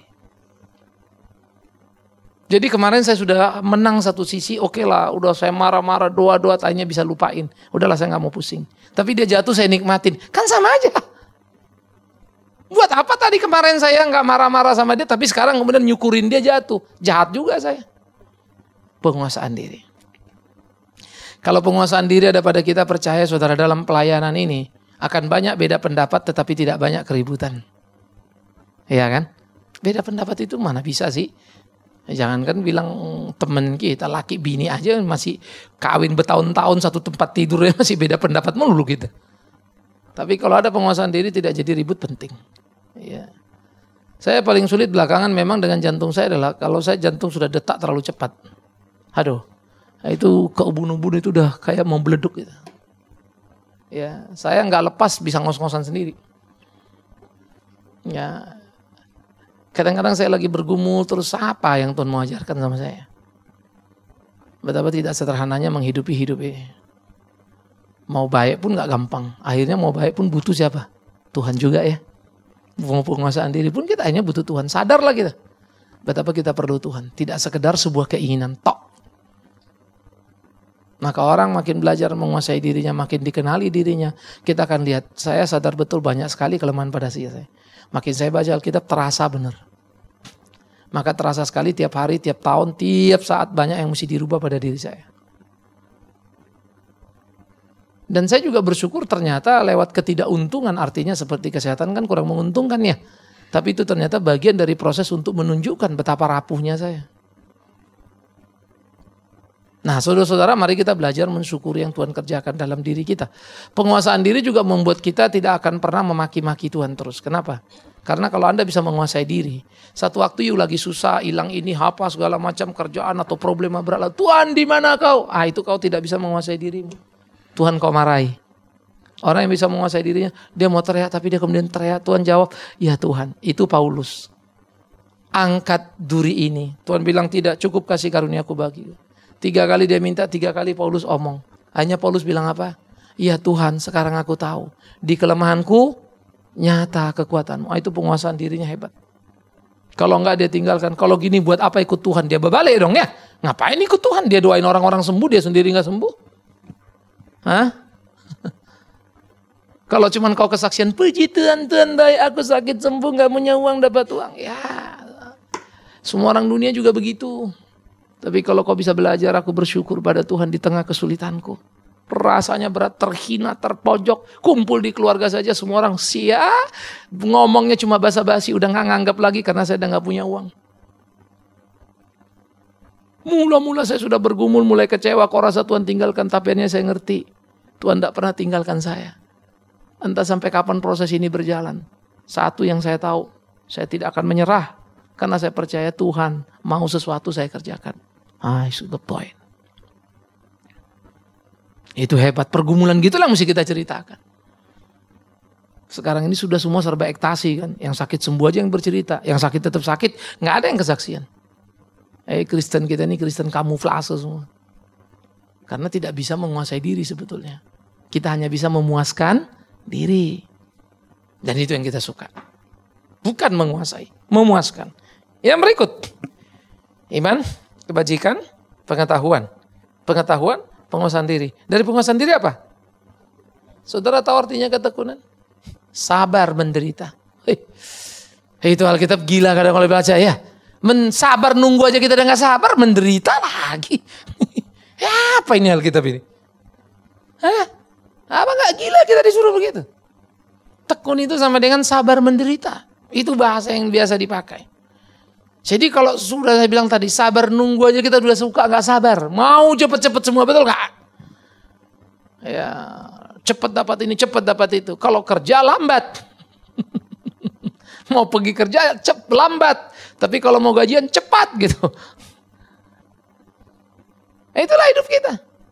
Jadi kemarin saya sudah menang satu sisi, oke okay lah, udah saya marah-marah, doa-doa, tanya bisa lupain. Udahlah saya gak mau pusing. Tapi dia jatuh saya nikmatin. Kan sama aja. Buat apa tadi kemarin saya gak marah-marah sama dia, tapi sekarang kemudian nyukurin dia jatuh. Jahat juga saya. penguasaan diri. Kalau penguasaan diri ada pada kita, percaya saudara, dalam pelayanan ini akan banyak beda pendapat tetapi tidak banyak keributan. Iya kan? Beda pendapat itu mana bisa sih? Jangan kan bilang temen kita, laki bini aja masih kawin bertahun-tahun satu tempat tidurnya masih beda pendapat melulu gitu. Tapi kalau ada penguasaan diri tidak jadi ribut penting. Ya. Saya paling sulit belakangan memang dengan jantung saya adalah kalau saya jantung sudah detak terlalu cepat. Aduh, itu keubun-ubun itu udah kayak mau meleduk gitu. Ya, saya nggak lepas bisa ngos-ngosan sendiri. Ya, kadang-kadang saya lagi bergumul terus apa yang Tuhan mau ajarkan sama saya. Betapa tidak sederhananya menghidupi hidup ini. Mau baik pun gak gampang. Akhirnya mau baik pun butuh siapa? Tuhan juga ya. Mau penguasaan diri pun kita akhirnya butuh Tuhan. Sadarlah kita. Betapa kita perlu Tuhan. Tidak sekedar sebuah keinginan tok. Maka orang makin belajar menguasai dirinya, makin dikenali dirinya. Kita akan lihat, saya sadar betul banyak sekali kelemahan pada diri saya. Makin saya baca Alkitab terasa benar. Maka terasa sekali tiap hari, tiap tahun, tiap saat banyak yang mesti dirubah pada diri saya. Dan saya juga bersyukur ternyata lewat ketidakuntungan, artinya seperti kesehatan kan kurang menguntungkan ya. Tapi itu ternyata bagian dari proses untuk menunjukkan betapa rapuhnya saya. Nah saudara-saudara, mari kita belajar mensyukuri yang Tuhan kerjakan dalam diri kita. Penguasaan diri juga membuat kita tidak akan pernah memaki-maki Tuhan terus. Kenapa? Karena kalau Anda bisa menguasai diri, satu waktu you lagi susah, hilang ini, apa segala macam kerjaan atau problema berat, Tuhan di mana kau? Ah itu kau tidak bisa menguasai dirimu. Tuhan kau marahi. Orang yang bisa menguasai dirinya, dia mau teriak tapi dia kemudian teriak, Tuhan jawab, ya Tuhan. Itu Paulus. Angkat duri ini. Tuhan bilang tidak cukup kasih karuniaku bagi. Tiga kali dia minta, tiga kali Paulus omong. Hanya Paulus bilang apa? Ya Tuhan, sekarang aku tahu. Di kelemahanku, nyata kekuatanmu. Itu penguasaan dirinya hebat. Kalau enggak dia tinggalkan. Kalau gini buat apa ikut Tuhan? Dia berbalik dong ya. Ngapain ikut Tuhan? Dia doain orang-orang sembuh, dia sendiri enggak sembuh. Hah? Kalau cuman kau kesaksian, puji Tuhan, Tuhan baik, aku sakit sembuh, enggak punya uang, dapat uang. Ya, semua orang dunia juga begitu. Tapi kalau kau bisa belajar, aku bersyukur pada Tuhan di tengah kesulitanku. Rasanya berat, terhina, terpojok, kumpul di keluarga saja semua orang sia, ngomongnya cuma basa-basi, udah nggak nganggap lagi karena saya udah nggak punya uang. Mula-mula saya sudah bergumul, mulai kecewa, kok rasa Tuhan tinggalkan, tapi akhirnya saya ngerti, Tuhan tidak pernah tinggalkan saya. Entah sampai kapan proses ini berjalan. Satu yang saya tahu, saya tidak akan menyerah, karena saya percaya Tuhan mau sesuatu saya kerjakan. Ah, itu the point. Itu hebat, pergumulan gitulah mesti kita ceritakan. Sekarang ini sudah semua serba ekstasi kan. Yang sakit sembuh aja yang bercerita. Yang sakit tetap sakit, nggak ada yang kesaksian. Eh Kristen kita ini Kristen kamuflase semua. Karena tidak bisa menguasai diri sebetulnya. Kita hanya bisa memuaskan diri. Dan itu yang kita suka. Bukan menguasai, memuaskan. Yang berikut. Iman, kebajikan, pengetahuan. Pengetahuan, penguasaan diri. Dari penguasaan diri apa? Saudara tahu artinya ketekunan? Sabar menderita. Hei, itu Alkitab gila kadang kalau baca ya. Mensabar nunggu aja kita udah gak sabar, menderita lagi. Ya, apa ini Alkitab ini? Hah? Apa gak gila kita disuruh begitu? Tekun itu sama dengan sabar menderita. Itu bahasa yang biasa dipakai. Jadi kalau sudah saya bilang tadi, sabar nunggu aja kita udah suka gak sabar. Mau cepet-cepet semua, betul gak? Ya, cepet dapat ini, cepet dapat itu. Kalau kerja lambat. Mau pergi kerja cep lambat. Tapi kalau mau gajian cepat gitu. Itulah hidup kita.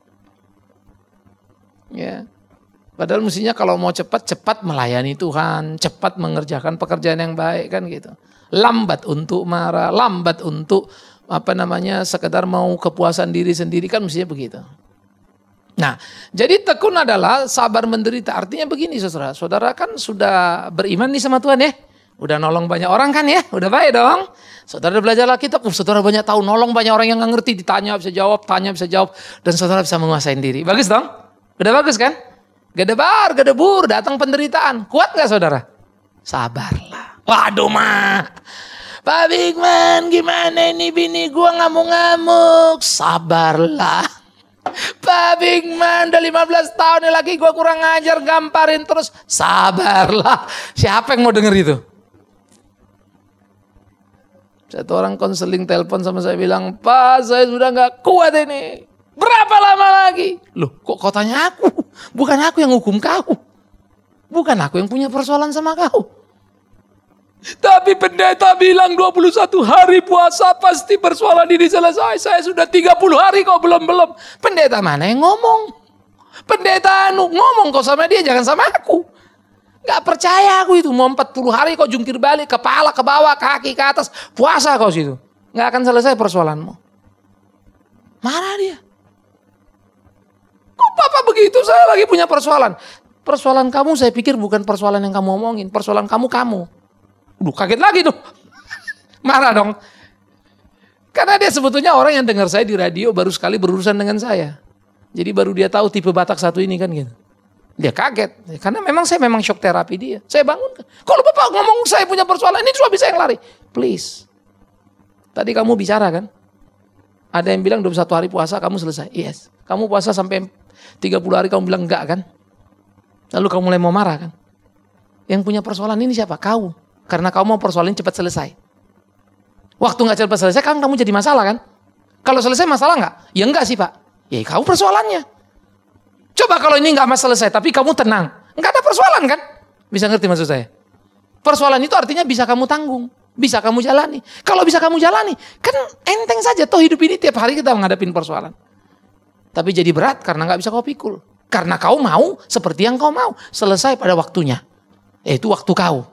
Ya. Padahal mestinya kalau mau cepat, cepat melayani Tuhan, cepat mengerjakan pekerjaan yang baik kan gitu. Lambat untuk marah, lambat untuk apa namanya sekedar mau kepuasan diri sendiri kan mestinya begitu. Nah, jadi tekun adalah sabar menderita. Artinya begini saudara, saudara kan sudah beriman nih sama Tuhan ya. Udah nolong banyak orang kan ya, udah baik dong. Saudara belajar Alkitab, uh, saudara banyak tahu, nolong banyak orang yang gak ngerti, ditanya bisa jawab, tanya bisa jawab. Dan saudara bisa menguasai diri. Bagus dong? Udah bagus kan? Gedebar, gedebur, datang penderitaan. Kuat gak saudara? Sabarlah. Waduh mah. Pak Bigman, gimana ini bini gua ngamuk-ngamuk? Sabarlah. Pak Bigman, udah lima belas tahun nih lagi gua kurang ajar, gamparin terus. Sabarlah. Siapa yang mau denger itu? Satu orang konseling telepon sama saya bilang, Pak, saya sudah gak kuat ini. Berapa lama lagi? Loh, kok kau tanya aku? Bukan aku yang hukum kau. Bukan aku yang punya persoalan sama kau. Tapi pendeta bilang dua puluh satu hari puasa pasti persoalan ini selesai. Saya sudah tiga puluh hari kok belum-belum. Pendeta mana yang ngomong? Pendeta anu ngomong kok sama dia, jangan sama aku. Gak percaya aku itu. Mau empat puluh hari kok jungkir balik, kepala ke bawah, kaki ke atas. Puasa kau situ. Gak akan selesai persoalanmu. Marah dia. Kok Bapak begitu? Saya lagi punya persoalan. Persoalan kamu saya pikir bukan persoalan yang kamu omongin. Persoalan kamu, kamu. Duh, kaget lagi tuh. Marah dong. Karena dia sebetulnya orang yang dengar saya di radio baru sekali berurusan dengan saya. Jadi baru dia tahu tipe Batak satu ini kan gitu. Dia kaget. Karena memang saya memang shock terapi dia. Saya bangun. Kalau Bapak ngomong saya punya persoalan, ini suami saya yang lari. Please. Tadi kamu bicara kan? Ada yang bilang dua puluh satu hari puasa kamu selesai. Yes. Kamu puasa sampai tiga puluh hari kamu bilang enggak kan? Lalu kamu mulai mau marah kan? Yang punya persoalan ini siapa? Kau. Karena kamu mau persoalan ini cepat selesai. Waktu nggak cepat selesai kan kamu jadi masalah kan? Kalau selesai masalah nggak? Ya enggak sih Pak. Ya kamu persoalannya. Coba kalau ini nggak masalah selesai tapi kamu tenang. Nggak ada persoalan kan? Bisa ngerti maksud saya? Persoalan itu artinya bisa kamu tanggung. Bisa kamu jalani. Kalau bisa kamu jalani. Kan enteng saja. Toh hidup ini tiap hari kita menghadapin persoalan. Tapi jadi berat karena nggak bisa kau pikul. Karena kau mau seperti yang kau mau. Selesai pada waktunya. Yaitu waktu kau.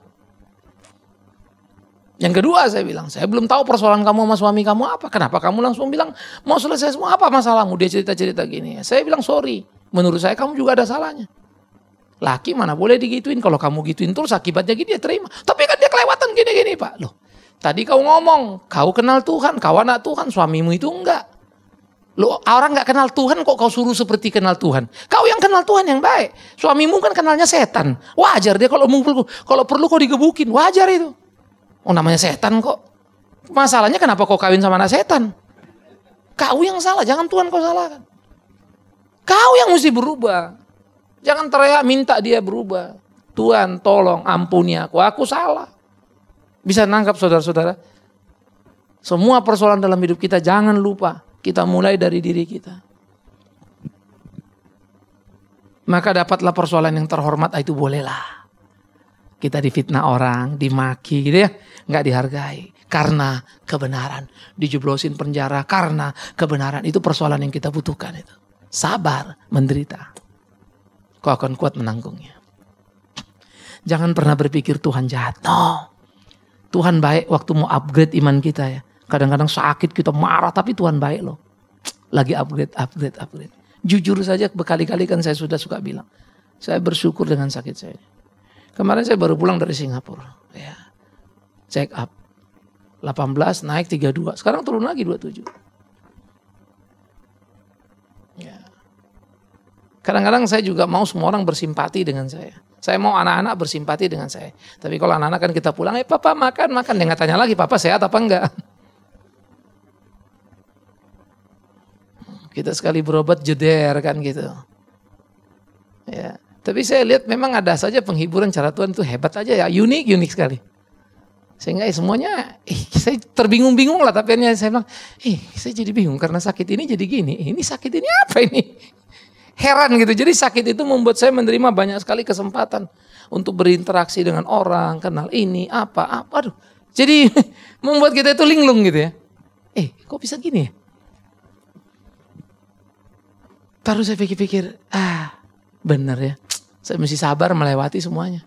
Yang kedua saya bilang, saya belum tahu persoalan kamu sama suami kamu apa. Kenapa kamu langsung bilang, mau selesai semua apa masalahmu? Dia cerita-cerita gini. Saya bilang sorry, menurut saya kamu juga ada salahnya. Laki mana boleh digituin, kalau kamu gituin terus akibatnya gini dia terima. Tapi kan dia kelewatan gini-gini Pak. Loh, tadi kau ngomong, kau kenal Tuhan, kau anak Tuhan, suamimu itu enggak. Loh, orang gak kenal Tuhan kok kau suruh seperti kenal Tuhan. Kau yang kenal Tuhan yang baik. Suamimu kan kenalnya setan. Wajar dia kalau perlu, kalau perlu kau digebukin, wajar itu. Oh namanya setan kok. Masalahnya kenapa kau kawin sama anak setan? Kau yang salah, jangan Tuhan kau salahkan. Kau yang mesti berubah. Jangan teriak minta dia berubah. Tuhan tolong ampuni aku, aku salah. Bisa nangkap saudara-saudara? Semua persoalan dalam hidup kita jangan lupa. Kita mulai dari diri kita. Maka dapatlah persoalan yang terhormat, itu bolehlah. Kita difitnah orang, dimaki gitu ya. Nggak dihargai. Karena kebenaran. Dijeblosin penjara karena kebenaran. Itu persoalan yang kita butuhkan itu. Sabar, menderita. Kau akan kuat menanggungnya. Jangan pernah berpikir Tuhan jahat. No. Tuhan baik waktu mau upgrade iman kita ya. Kadang-kadang sakit kita marah tapi Tuhan baik loh. Lagi upgrade, upgrade, upgrade. Jujur saja berkali-kali kan saya sudah suka bilang. Saya bersyukur dengan sakit saya. Kemarin saya baru pulang dari Singapura. Ya. Check up. delapan belas naik tiga puluh dua. Sekarang turun lagi dua puluh tujuh. Ya. Kadang-kadang saya juga mau semua orang bersimpati dengan saya. Saya mau anak-anak bersimpati dengan saya. Tapi kalau anak-anak kan kita pulang, eh papa makan, makan. Dia nggak tanya lagi, papa sehat apa enggak. Kita sekali berobat jeder kan gitu. Ya. Tapi saya lihat memang ada saja penghiburan cara Tuhan itu hebat aja ya. Unik, unik sekali. Sehingga eh, semuanya, eh, saya terbingung-bingung lah. Tapi saya bilang, eh saya jadi bingung karena sakit ini jadi gini. Ini sakit ini apa ini? Heran gitu. Jadi sakit itu membuat saya menerima banyak sekali kesempatan. Untuk berinteraksi dengan orang, kenal ini, apa, apa. Aduh. Jadi membuat kita itu linglung gitu ya. Eh kok bisa gini ya? Baru saya pikir-pikir, ah benar ya. Saya mesti sabar melewati semuanya.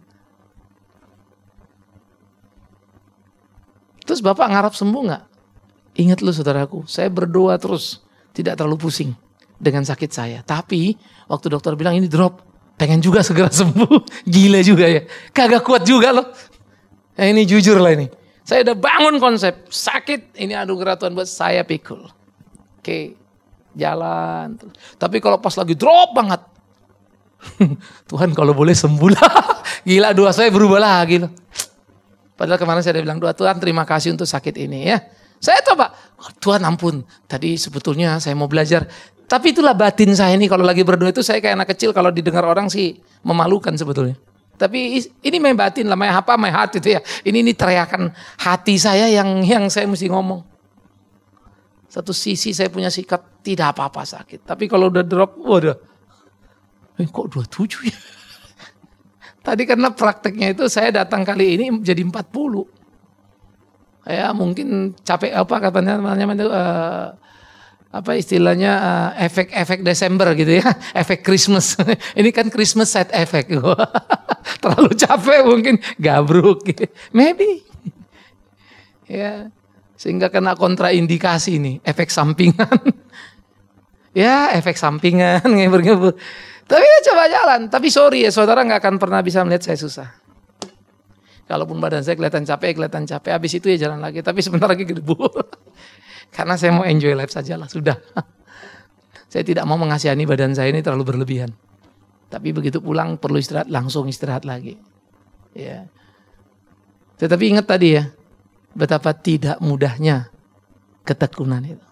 Terus Bapak ngarap sembuh gak? Ingat lu saudaraku, saya berdoa terus. Tidak terlalu pusing dengan sakit saya. Tapi waktu dokter bilang ini drop. Pengen juga segera sembuh. Gila juga ya. Kagak kuat juga loh. Nah, ini jujur lah ini. Saya udah bangun konsep. Sakit ini anugerah Tuhan buat saya pikul. Oke. Jalan. Tapi kalau pas lagi drop banget. Tuhan kalau boleh sembuh lah. Gila doa saya berubah lagi loh. Padahal kemarin saya udah bilang, doa Tuhan terima kasih untuk sakit ini ya. Saya coba, oh, Tuhan ampun, tadi sebetulnya saya mau belajar. Tapi itulah batin saya ini, kalau lagi berdoa itu saya kayak anak kecil, kalau didengar orang sih memalukan sebetulnya. Tapi ini main batin lah, main apa, main hati itu ya. Ini ini teriakan hati saya yang yang saya mesti ngomong. Satu sisi saya punya sikap, tidak apa-apa sakit. Tapi kalau udah drop, waduh, eh, kok dua puluh tujuh ya? Tadi karena prakteknya itu saya datang kali ini jadi empat puluh. Ya mungkin capek apa katanya namanya itu uh, apa istilahnya uh, efek-efek Desember gitu ya, efek Christmas. Ini kan Christmas side effect. Terlalu capek mungkin gabruk gitu. Maybe. Ya, sehingga kena kontraindikasi nih, efek sampingan. Ya, efek sampingan ngebur-ngebur. Tapi ya coba jalan. Tapi sorry ya, saudara nggak akan pernah bisa melihat saya susah. Kalaupun badan saya kelihatan capek, kelihatan capek. Habis itu ya jalan lagi. Tapi sebentar lagi gedebur. Karena saya mau enjoy life saja lah, sudah. Saya tidak mau mengasihani badan saya ini terlalu berlebihan. Tapi begitu pulang perlu istirahat, langsung istirahat lagi. Ya. Tetapi ingat tadi ya, betapa tidak mudahnya ketekunan itu.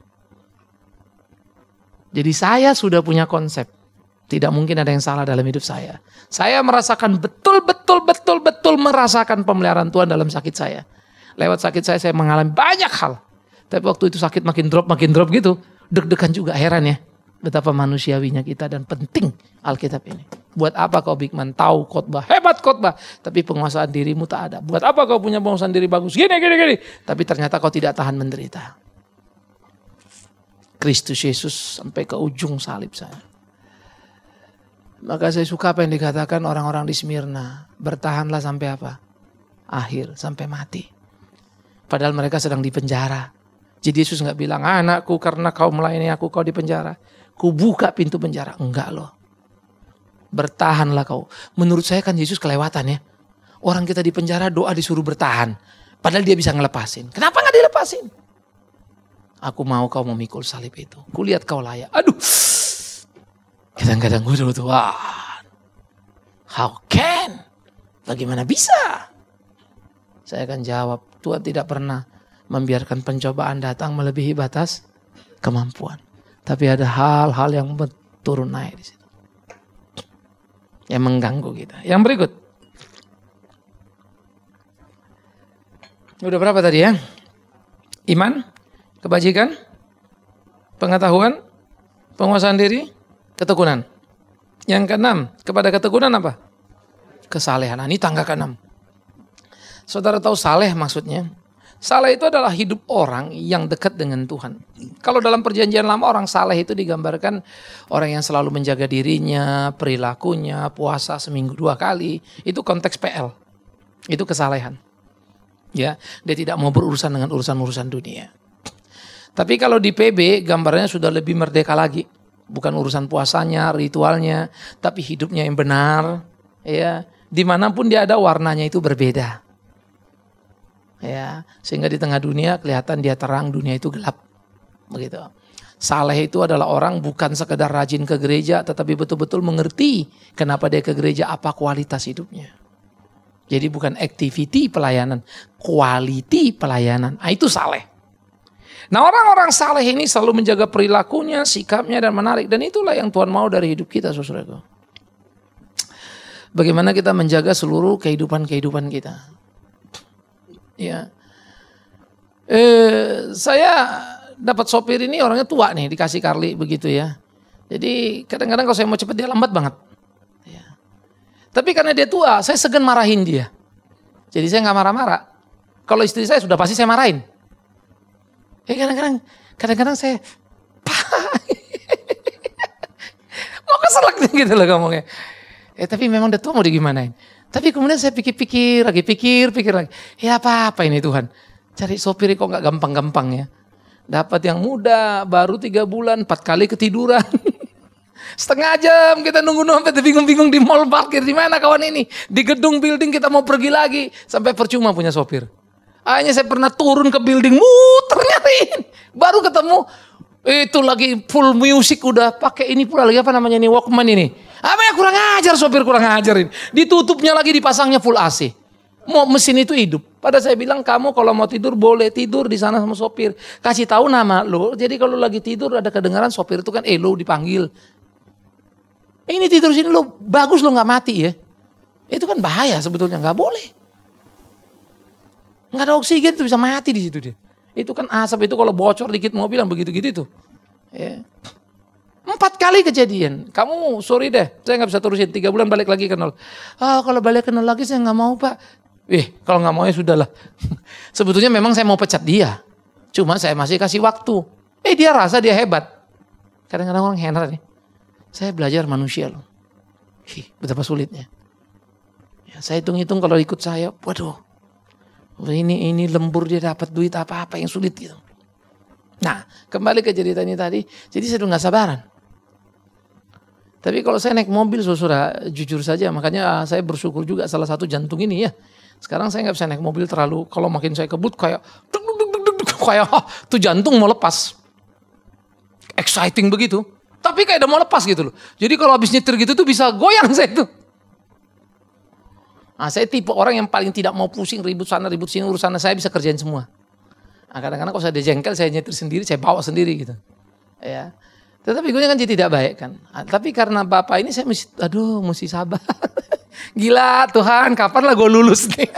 Jadi saya sudah punya konsep. Tidak mungkin ada yang salah dalam hidup saya. Saya merasakan betul, betul, betul, betul merasakan pemeliharaan Tuhan dalam sakit saya. Lewat sakit saya, saya mengalami banyak hal. Tapi waktu itu sakit makin drop, makin drop gitu. Deg-degan juga, heran ya. Betapa manusiawinya kita dan penting Alkitab ini. Buat apa kau Bigman tahu khotbah, hebat khotbah. Tapi penguasaan dirimu tak ada. Buat apa kau punya penguasaan diri bagus, gini, gini, gini. Tapi ternyata kau tidak tahan menderita. Kristus Yesus sampai ke ujung salib saya. Maka saya suka apa yang dikatakan orang-orang di Smyrna. Bertahanlah sampai apa? Akhir, sampai mati. Padahal mereka sedang di penjara. Jadi Yesus gak bilang, anakku karena kau melayani aku kau di penjara. Ku buka pintu penjara. Enggak loh. Bertahanlah kau. Menurut saya kan Yesus kelewatan ya. Orang kita di penjara doa disuruh bertahan. Padahal dia bisa ngelepasin. Kenapa gak dilepasin? Aku mau kau memikul salib itu. Kulihat kau layak. Aduh. Kadang-kadang gue dulu tuh, wah, how can? Bagaimana bisa? Saya akan jawab, Tuhan tidak pernah membiarkan pencobaan datang melebihi batas kemampuan. Tapi ada hal-hal yang turun naik di situ, yang mengganggu kita. Yang berikut, udah berapa tadi ya? Iman, kebajikan, pengetahuan, penguasaan diri. Ketekunan. Yang keenam, kepada ketekunan apa? Kesalehan. Nah, ini tangga keenam. Saudara tahu saleh maksudnya? Saleh itu adalah hidup orang yang dekat dengan Tuhan. Kalau dalam perjanjian lama orang saleh itu digambarkan orang yang selalu menjaga dirinya, perilakunya, puasa seminggu dua kali. Itu konteks P L. Itu kesalehan. Ya, dia tidak mau berurusan dengan urusan-urusan dunia. Tapi kalau di P B gambarnya sudah lebih merdeka lagi. Bukan urusan puasanya, ritualnya, tapi hidupnya yang benar. Ya, dimanapun dia ada warnanya itu berbeda. Ya, sehingga di tengah dunia kelihatan dia terang, dunia itu gelap. Begitu. Saleh itu adalah orang bukan sekedar rajin ke gereja, tetapi betul-betul mengerti kenapa dia ke gereja, apa kualitas hidupnya. Jadi bukan activity pelayanan, quality pelayanan. Ah, itu saleh. Nah, orang-orang saleh ini selalu menjaga perilakunya, sikapnya dan menarik. Dan itulah yang Tuhan mau dari hidup kita, saudaraku. Bagaimana kita menjaga seluruh kehidupan-kehidupan kita. Ya, eh, saya dapat sopir ini orangnya tua nih, dikasih Carly begitu ya. Jadi kadang-kadang kalau saya mau cepet dia lambat banget. Ya. Tapi karena dia tua, saya segan marahin dia. Jadi saya nggak marah-marah. Kalau istri saya sudah pasti saya marahin. Eh kadang-kadang, kadang-kadang saya mau keselak gitu loh ngomongnya. Eh tapi memang udah tua mau digimanain. Tapi kemudian saya pikir-pikir lagi, pikir, pikir lagi. Ya apa-apa ini Tuhan. Cari sopir kok gak gampang-gampang ya. Dapat yang muda, baru tiga bulan, empat kali ketiduran. Setengah jam kita nunggu-nunggu sampai bingung-bingung di mall parkir. Di mana kawan ini? Di gedung building kita mau pergi lagi. Sampai percuma punya sopir. Hanya saya pernah turun ke building, muter nyariin. Baru ketemu, itu lagi full music udah pakai ini pula lagi apa namanya ini, Walkman ini. Apa ya kurang ajar sopir, kurang ajar ini. Ditutupnya lagi, dipasangnya full A C. Mau mesin itu hidup. Pada saya bilang kamu kalau mau tidur boleh tidur di sana sama sopir. Kasih tahu nama lo. Jadi kalau lagi tidur ada kedengaran sopir itu kan eh lo dipanggil. Eh, ini tidur sini lo bagus lo nggak mati ya. Itu kan bahaya sebetulnya nggak boleh. Nggak ada oksigen itu bisa mati di situ dia. Itu kan asap itu kalau bocor dikit mobil yang begitu-gitu tuh. Ya. Empat kali kejadian. Kamu sorry deh, saya nggak bisa terusin. Tiga bulan balik lagi ke nol. Ah kalau balik ke nol lagi saya nggak mau pak. Eh, kalau nggak mau ya sudahlah. Sebetulnya memang saya mau pecat dia. Cuma saya masih kasih waktu. Eh dia rasa dia hebat. Kadang-kadang orang heran nih. Saya belajar manusia loh. Ih, betapa sulitnya. Ya, saya hitung-hitung kalau ikut saya, waduh. Ini ini lembur dia dapat duit apa-apa yang sulit gitu. Nah, kembali ke ceritanya tadi. Jadi saya udah nggak sabaran. Tapi kalau saya naik mobil, saudara, jujur saja, makanya saya bersyukur juga salah satu jantung ini ya. Sekarang saya nggak bisa naik mobil terlalu, kalau makin saya kebut kayak, duk, duk, duk, duk, duk, kayak oh, tuh jantung mau lepas. Exciting begitu. Tapi kayak udah mau lepas gitu loh. Jadi kalau habis nyetir gitu tuh bisa goyang saya tuh. Nah, saya tipe orang yang paling tidak mau pusing, ribut sana, ribut sini, urusan saya bisa kerjain semua. Nah, kadang-kadang kalau saya ada jengkel, saya nyetir sendiri, saya bawa sendiri gitu. Ya. Tetapi gue kan jadi tidak baik kan. Nah, tapi karena bapak ini saya mesti, aduh mesti sabar. Gila Tuhan, kapan lah gue lulus nih.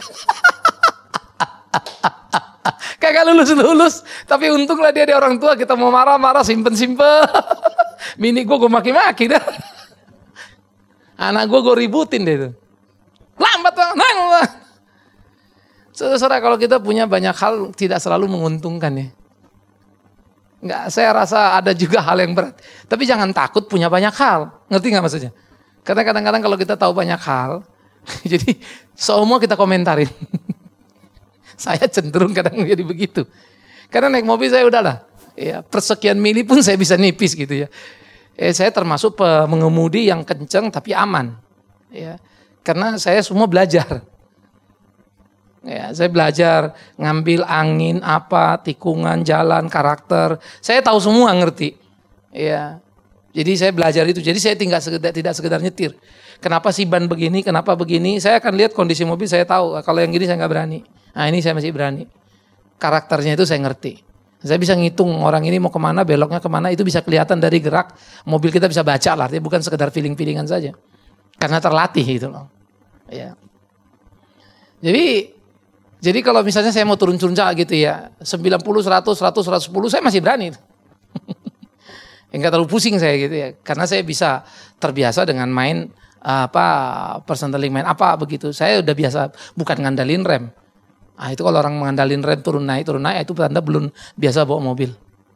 Kagak lulus-lulus. Tapi untunglah dia ada orang tua, kita mau marah-marah, simpen-simpen. Mini gue gue maki-maki dah. Anak gue gue ributin deh tuh. Lambat banget. Saudara, kalau kita punya banyak hal tidak selalu menguntungkan ya. Enggak, saya rasa ada juga hal yang berat. Tapi jangan takut punya banyak hal. Ngerti gak maksudnya? Karena kadang-kadang kalau kita tahu banyak hal, jadi semua kita komentarin. Saya cenderung kadang jadi begitu. Karena naik mobil saya udahlah. Ya, persekian mili pun saya bisa nipis gitu ya. Eh, saya termasuk pengemudi yang kenceng tapi aman. Ya, karena saya semua belajar. Ya, saya belajar ngambil angin apa, tikungan, jalan, karakter. Saya tahu semua, ngerti. Ya. Jadi saya belajar itu. Jadi saya tinggal sekedar, tidak sekedar nyetir. Kenapa sih ban begini, kenapa begini? Saya akan lihat kondisi mobil, saya tahu. Kalau yang gini saya nggak berani. Nah ini saya masih berani. Karakternya itu saya ngerti. Saya bisa ngitung orang ini mau kemana, beloknya kemana. Itu bisa kelihatan dari gerak. Mobil kita bisa baca lah. Artinya bukan sekedar feeling-feelingan saja. Karena terlatih gitu loh. Ya. Jadi Jadi kalau misalnya saya mau turun-turun gitu ya, sembilan puluh, seratus, seratus, seratus sepuluh saya masih berani. Enggak terlalu pusing saya gitu ya. Karena saya bisa terbiasa dengan main apa personaling main apa begitu. Saya udah biasa bukan ngandalin rem. Ah itu kalau orang mengandalin rem turun naik turun naik itu tanda belum biasa bawa mobil.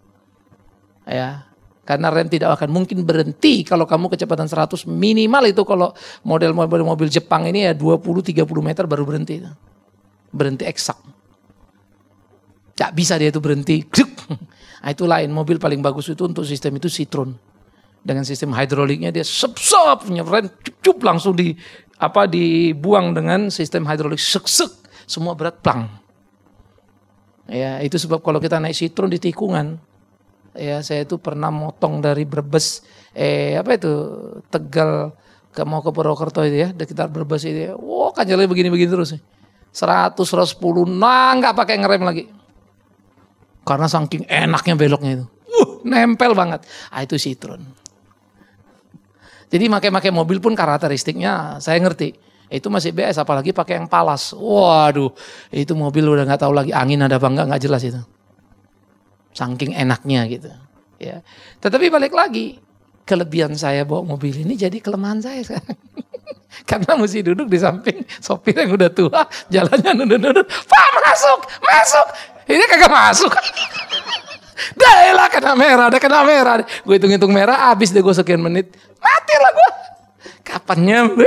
Ya. Karena rem tidak akan mungkin berhenti kalau kamu kecepatan seratus minimal itu kalau model-model mobil Jepang ini ya dua puluh tiga puluh meter baru berhenti. Berhenti eksak. Tak bisa dia itu berhenti. Nah, itu lain. Mobil paling bagus itu untuk sistem itu Citroen. Dengan sistem hidroliknya dia sep-sep rem cup langsung di apa dibuang dengan sistem hidrolik sek-sek semua berat plang. Ya, itu sebab kalau kita naik Citroen di tikungan ya saya itu pernah motong dari Brebes eh apa itu Tegal ke mau ke Purwokerto itu ya, dekat Brebes itu ya. Wow, kanjalnya begini-begini terus. seratus, seratus sepuluh, nah nggak pakai ngerem lagi. Karena saking enaknya beloknya itu. Uh, nempel banget. Ah itu Citroen. Jadi pakai-pakai mobil pun karakteristiknya saya ngerti. Itu masih B S apalagi pakai yang palas. Waduh, itu mobil udah nggak tahu lagi angin ada apa enggak, nggak jelas itu. Saking enaknya gitu. Ya. Tetapi balik lagi, kelebihan saya bawa mobil ini jadi kelemahan saya sekarang. Karena mesti duduk di samping sopir yang udah tua, jalannya nunduk-nunduk. Pak masuk, masuk. Ini kagak masuk. Dah elah kena merah, ada kena merah. Gue hitung-hitung merah, habis deh gue sekian menit. Mati lah gue. Kapan nyampe?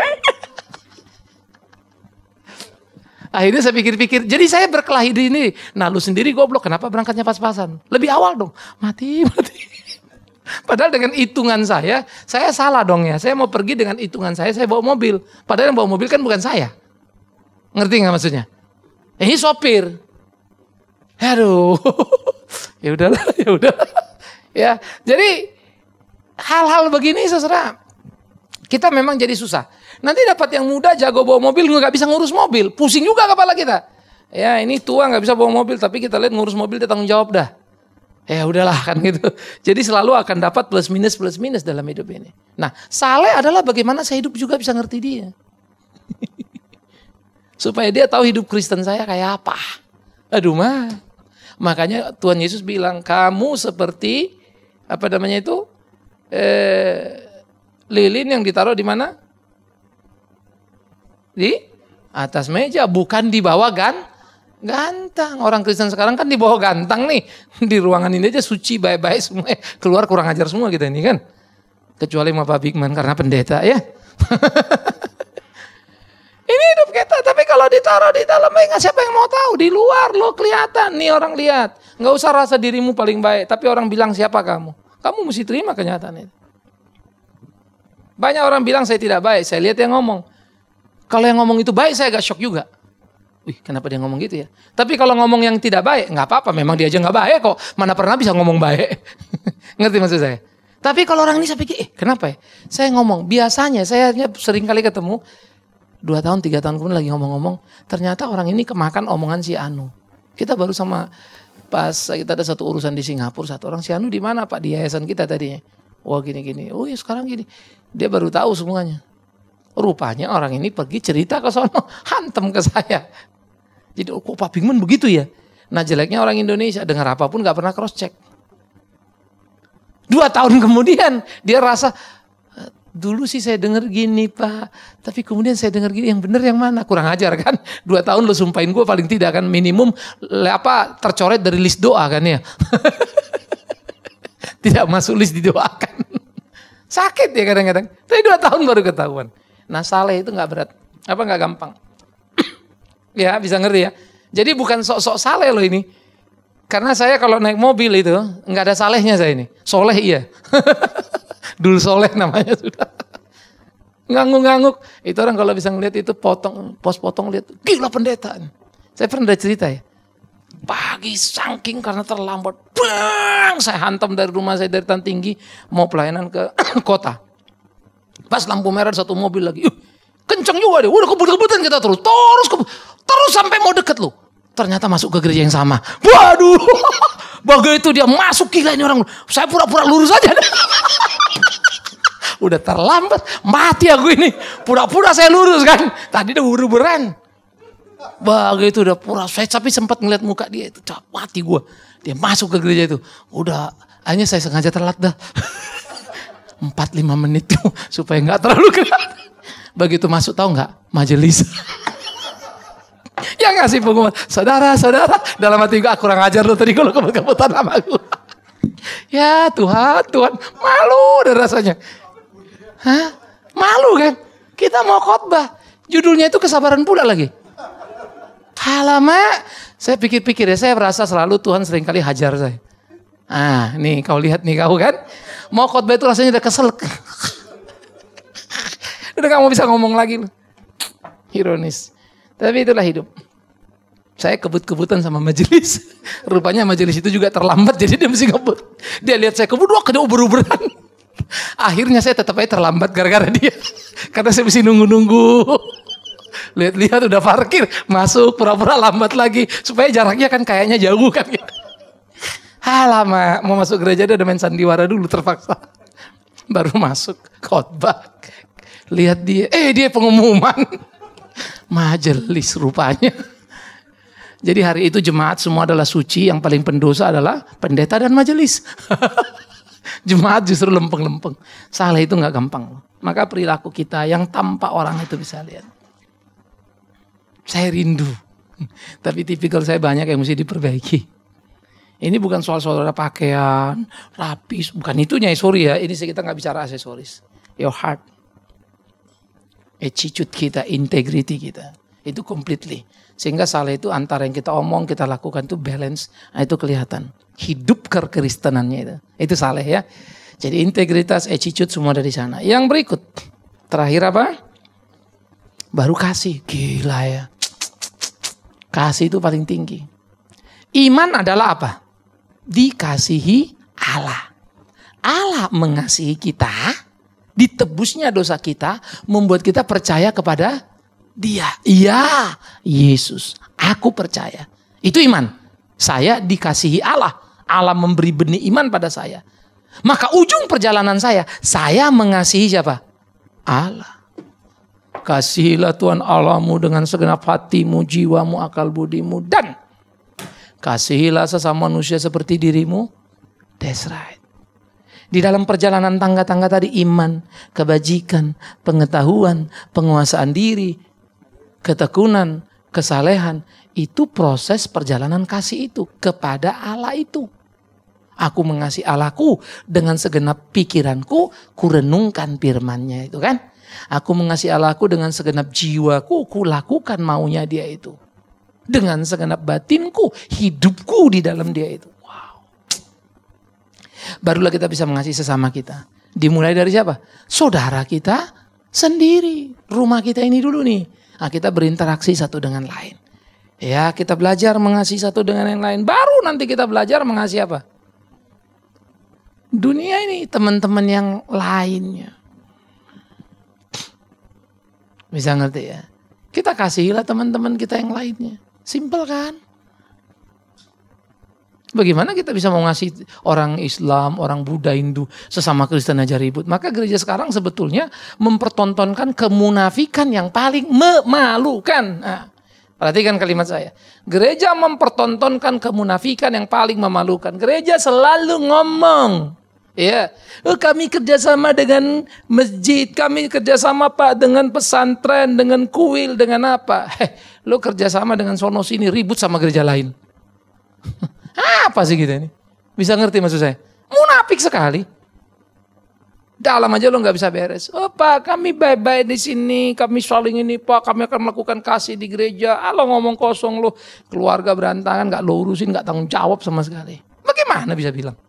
Akhirnya saya pikir-pikir, jadi saya berkelahi di ini. Nah lu sendiri goblok, kenapa berangkatnya pas-pasan? Lebih awal dong. Mati, mati. Padahal dengan hitungan saya, saya salah dong ya. Saya mau pergi dengan hitungan saya, saya bawa mobil. Padahal yang bawa mobil kan bukan saya. Ngerti nggak maksudnya? Ini sopir. Aduh, ya udahlah, ya udah. Ya, jadi hal-hal begini saudara, Kita memang jadi susah. Nanti dapat yang muda jago bawa mobil nggak bisa ngurus mobil, pusing juga kepala kita. Ya ini tua nggak bisa bawa mobil, tapi kita lihat ngurus mobil dia tanggung jawab dah. Ya udahlah kan gitu. Jadi selalu akan dapat plus minus plus minus dalam hidup ini. Nah, saleh adalah bagaimana saya hidup juga bisa ngerti dia. Supaya dia tahu hidup Kristen saya kayak apa. Aduh mah. Makanya Tuhan Yesus bilang, kamu seperti apa namanya itu? Eh, lilin yang ditaruh di mana? Di atas meja, bukan di bawah kan? Gantang. Orang Kristen sekarang kan di bawah gantang nih. Di ruangan ini aja suci baik-baik semua. Keluar kurang ajar semua kita ini kan. Kecuali sama Pak Bigman karena pendeta ya. Ini hidup kita. Tapi kalau ditaruh di dalam, enggak siapa yang mau tahu. Di luar lo kelihatan. Nih orang lihat. Nggak usah rasa dirimu paling baik. Tapi orang bilang siapa kamu. Kamu mesti terima kenyataan itu. Banyak orang bilang saya tidak baik. Saya lihat yang ngomong. Kalau yang ngomong itu baik saya agak shock juga. Wih, kenapa dia ngomong gitu ya? Tapi kalau ngomong yang tidak baik, nggak apa-apa. Memang dia aja nggak baik kok. Mana pernah bisa ngomong baik? Ngerti maksud saya? Tapi kalau orang ini saya pikir, eh kenapa ya? Saya ngomong, biasanya saya sering kali ketemu, dua tahun, tiga tahun kemudian lagi ngomong-ngomong, ternyata orang ini kemakan omongan si Anu. Kita baru sama, pas kita ada satu urusan di Singapura, satu orang si Anu di mana Pak? Di yayasan kita tadinya. Wah gini-gini, oh ya sekarang gini. Dia baru tahu semuanya. Rupanya orang ini pergi cerita ke sono, hantem ke saya. Jadi oh, kok Pak Bigman begitu ya? Nah jeleknya orang Indonesia dengar apapun gak pernah cross check. Dua tahun kemudian dia rasa dulu sih saya dengar gini Pak, tapi kemudian saya dengar gini yang benar yang mana? Kurang ajar kan? Dua tahun lo sumpahin gue paling tidak kan minimum apa tercoret dari list doa kan ya? Tidak masuk list didoakan. Sakit ya kadang-kadang. Tapi dua tahun baru ketahuan. Nah saleh itu nggak berat, apa nggak gampang? Ya bisa ngerti ya. Jadi bukan sok-sok saleh loh ini. Karena saya kalau naik mobil itu nggak ada salehnya saya ini. Soleh iya. Dul soleh namanya sudah. Ngangguk-ngangguk. Itu orang kalau bisa ngeliat itu potong, pos potong lihat. Gila pendeta. Saya pernah ada cerita ya. Pagi saking karena terlambat. Bang, saya hantam dari rumah saya dari Tan Tinggi. Mau pelayanan ke kota. Pas lampu merah satu mobil lagi. Uh, kenceng juga deh. Udah kebut-kebutan kita terus. Terus kebut. Terus sampai mau deket loh. Ternyata masuk ke gereja yang sama. Waduh. Begitu dia masuk gila ini orang. Saya pura-pura lurus aja. Udah terlambat. Mati aku ini. Pura-pura saya lurus kan. Tadi udah buru-buran. Begitu udah pura. Saya tapi sempat ngeliat muka dia itu. Mati gue. Dia masuk ke gereja itu. Udah. Akhirnya saya sengaja telat dah. empat lima menit tuh. Supaya gak terlalu kelihatan. Begitu masuk tahu gak? Majelis. Yang ngasih pengumuman, saudara-saudara, dalam hati gue, kurang ajar lu tadi kalau kebut-kebutan sama gue. Ya Tuhan, Tuhan, malu dan rasanya. Hah? Malu kan? Kita mau khotbah, judulnya itu kesabaran pula lagi. Alamak, saya pikir-pikir ya, saya merasa selalu Tuhan seringkali hajar saya. Ah, nih kau lihat nih kau kan, mau khotbah itu rasanya udah kesel. Udah gak mau bisa ngomong lagi lu. Ironis. Tapi itulah hidup. Saya kebut-kebutan sama majelis. Rupanya majelis itu juga terlambat jadi dia mesti ngebut. Dia lihat saya kebut, wah kena uber-uberan. Akhirnya saya tetap aja terlambat gara-gara dia. Karena saya mesti nunggu-nunggu. Lihat-lihat udah parkir, masuk pura-pura lambat lagi. Supaya jaraknya kan kayaknya jauh kan. Lama mau masuk gereja dia udah main sandiwara dulu terpaksa. Baru masuk khotbah. Lihat dia, eh dia pengumuman. Majelis rupanya. Jadi hari itu jemaat semua adalah suci. Yang paling pendosa adalah pendeta dan majelis. Jemaat justru lempeng-lempeng. Salah itu gak gampang. Maka perilaku kita yang tanpa orang itu bisa lihat. Saya rindu. Tapi tipikal saya banyak yang mesti diperbaiki. Ini bukan soal saudara pakaian, rapis. Bukan itunya, sorry ya. Ini kita gak bicara aksesoris. Your heart. Attitude kita, integrity kita. Itu completely. Sehingga salah itu antara yang kita omong, kita lakukan itu balance. Nah itu kelihatan. Hidup kekristenannya itu. Itu salah ya. Jadi integritas, attitude semua dari sana. Yang berikut. Terakhir apa? Baru kasih. Gila ya. Kasih itu paling tinggi. Iman adalah apa? Dikasihi Allah. Allah mengasihi kita Ditebusnya dosa kita membuat kita percaya kepada Dia. Iya, Yesus, aku percaya. Itu iman. Saya dikasihi Allah. Allah memberi benih iman pada saya. Maka ujung perjalanan saya, saya mengasihi siapa? Allah. Kasihilah Tuhan Allahmu dengan segenap hatimu, jiwamu, akal budimu, dan kasihilah sesama manusia seperti dirimu. That's right. Di dalam perjalanan tangga-tangga tadi, iman, kebajikan, pengetahuan, penguasaan diri, ketekunan, kesalehan, itu proses perjalanan kasih itu kepada Allah itu. Aku mengasihi Allahku dengan segenap pikiranku, kurenungkan firman-Nya itu kan. Aku mengasihi Allahku dengan segenap jiwaku, ku lakukan maunya Dia itu. Dengan segenap batinku, hidupku di dalam Dia itu. Wow. Barulah kita bisa mengasihi sesama kita. Dimulai dari siapa? Saudara kita sendiri. Rumah kita ini dulu nih. Nah, kita berinteraksi satu dengan lain. Ya, kita belajar mengasihi satu dengan yang lain. Baru nanti kita belajar mengasihi apa? Dunia ini, teman-teman yang lainnya. Bisa ngerti ya? Kita kasihilah teman-teman kita yang lainnya. Simpel kan? Bagaimana kita bisa mau ngasih orang Islam, orang Buddha, Hindu, sesama Kristen aja ribut? Maka gereja sekarang sebetulnya mempertontonkan kemunafikan yang paling memalukan. Nah, perhatikan kalimat saya. Gereja mempertontonkan kemunafikan yang paling memalukan. Gereja selalu ngomong. Ya, oh, kami kerjasama dengan masjid, kami kerjasama Pak dengan pesantren, dengan kuil, dengan apa? Heh, lo kerjasama dengan sono sini ribut sama gereja lain. Apa sih kita ini? Bisa ngerti maksud saya? Munafik sekali. Dalam aja lo nggak bisa beres. Oh Pak, kami baik-baik di sini, kami saling ini Pak, kami akan melakukan kasih di gereja. Ah, lo ngomong kosong lo, keluarga berantakan, nggak lo urusin, nggak tanggung jawab sama sekali. Bagaimana bisa bilang?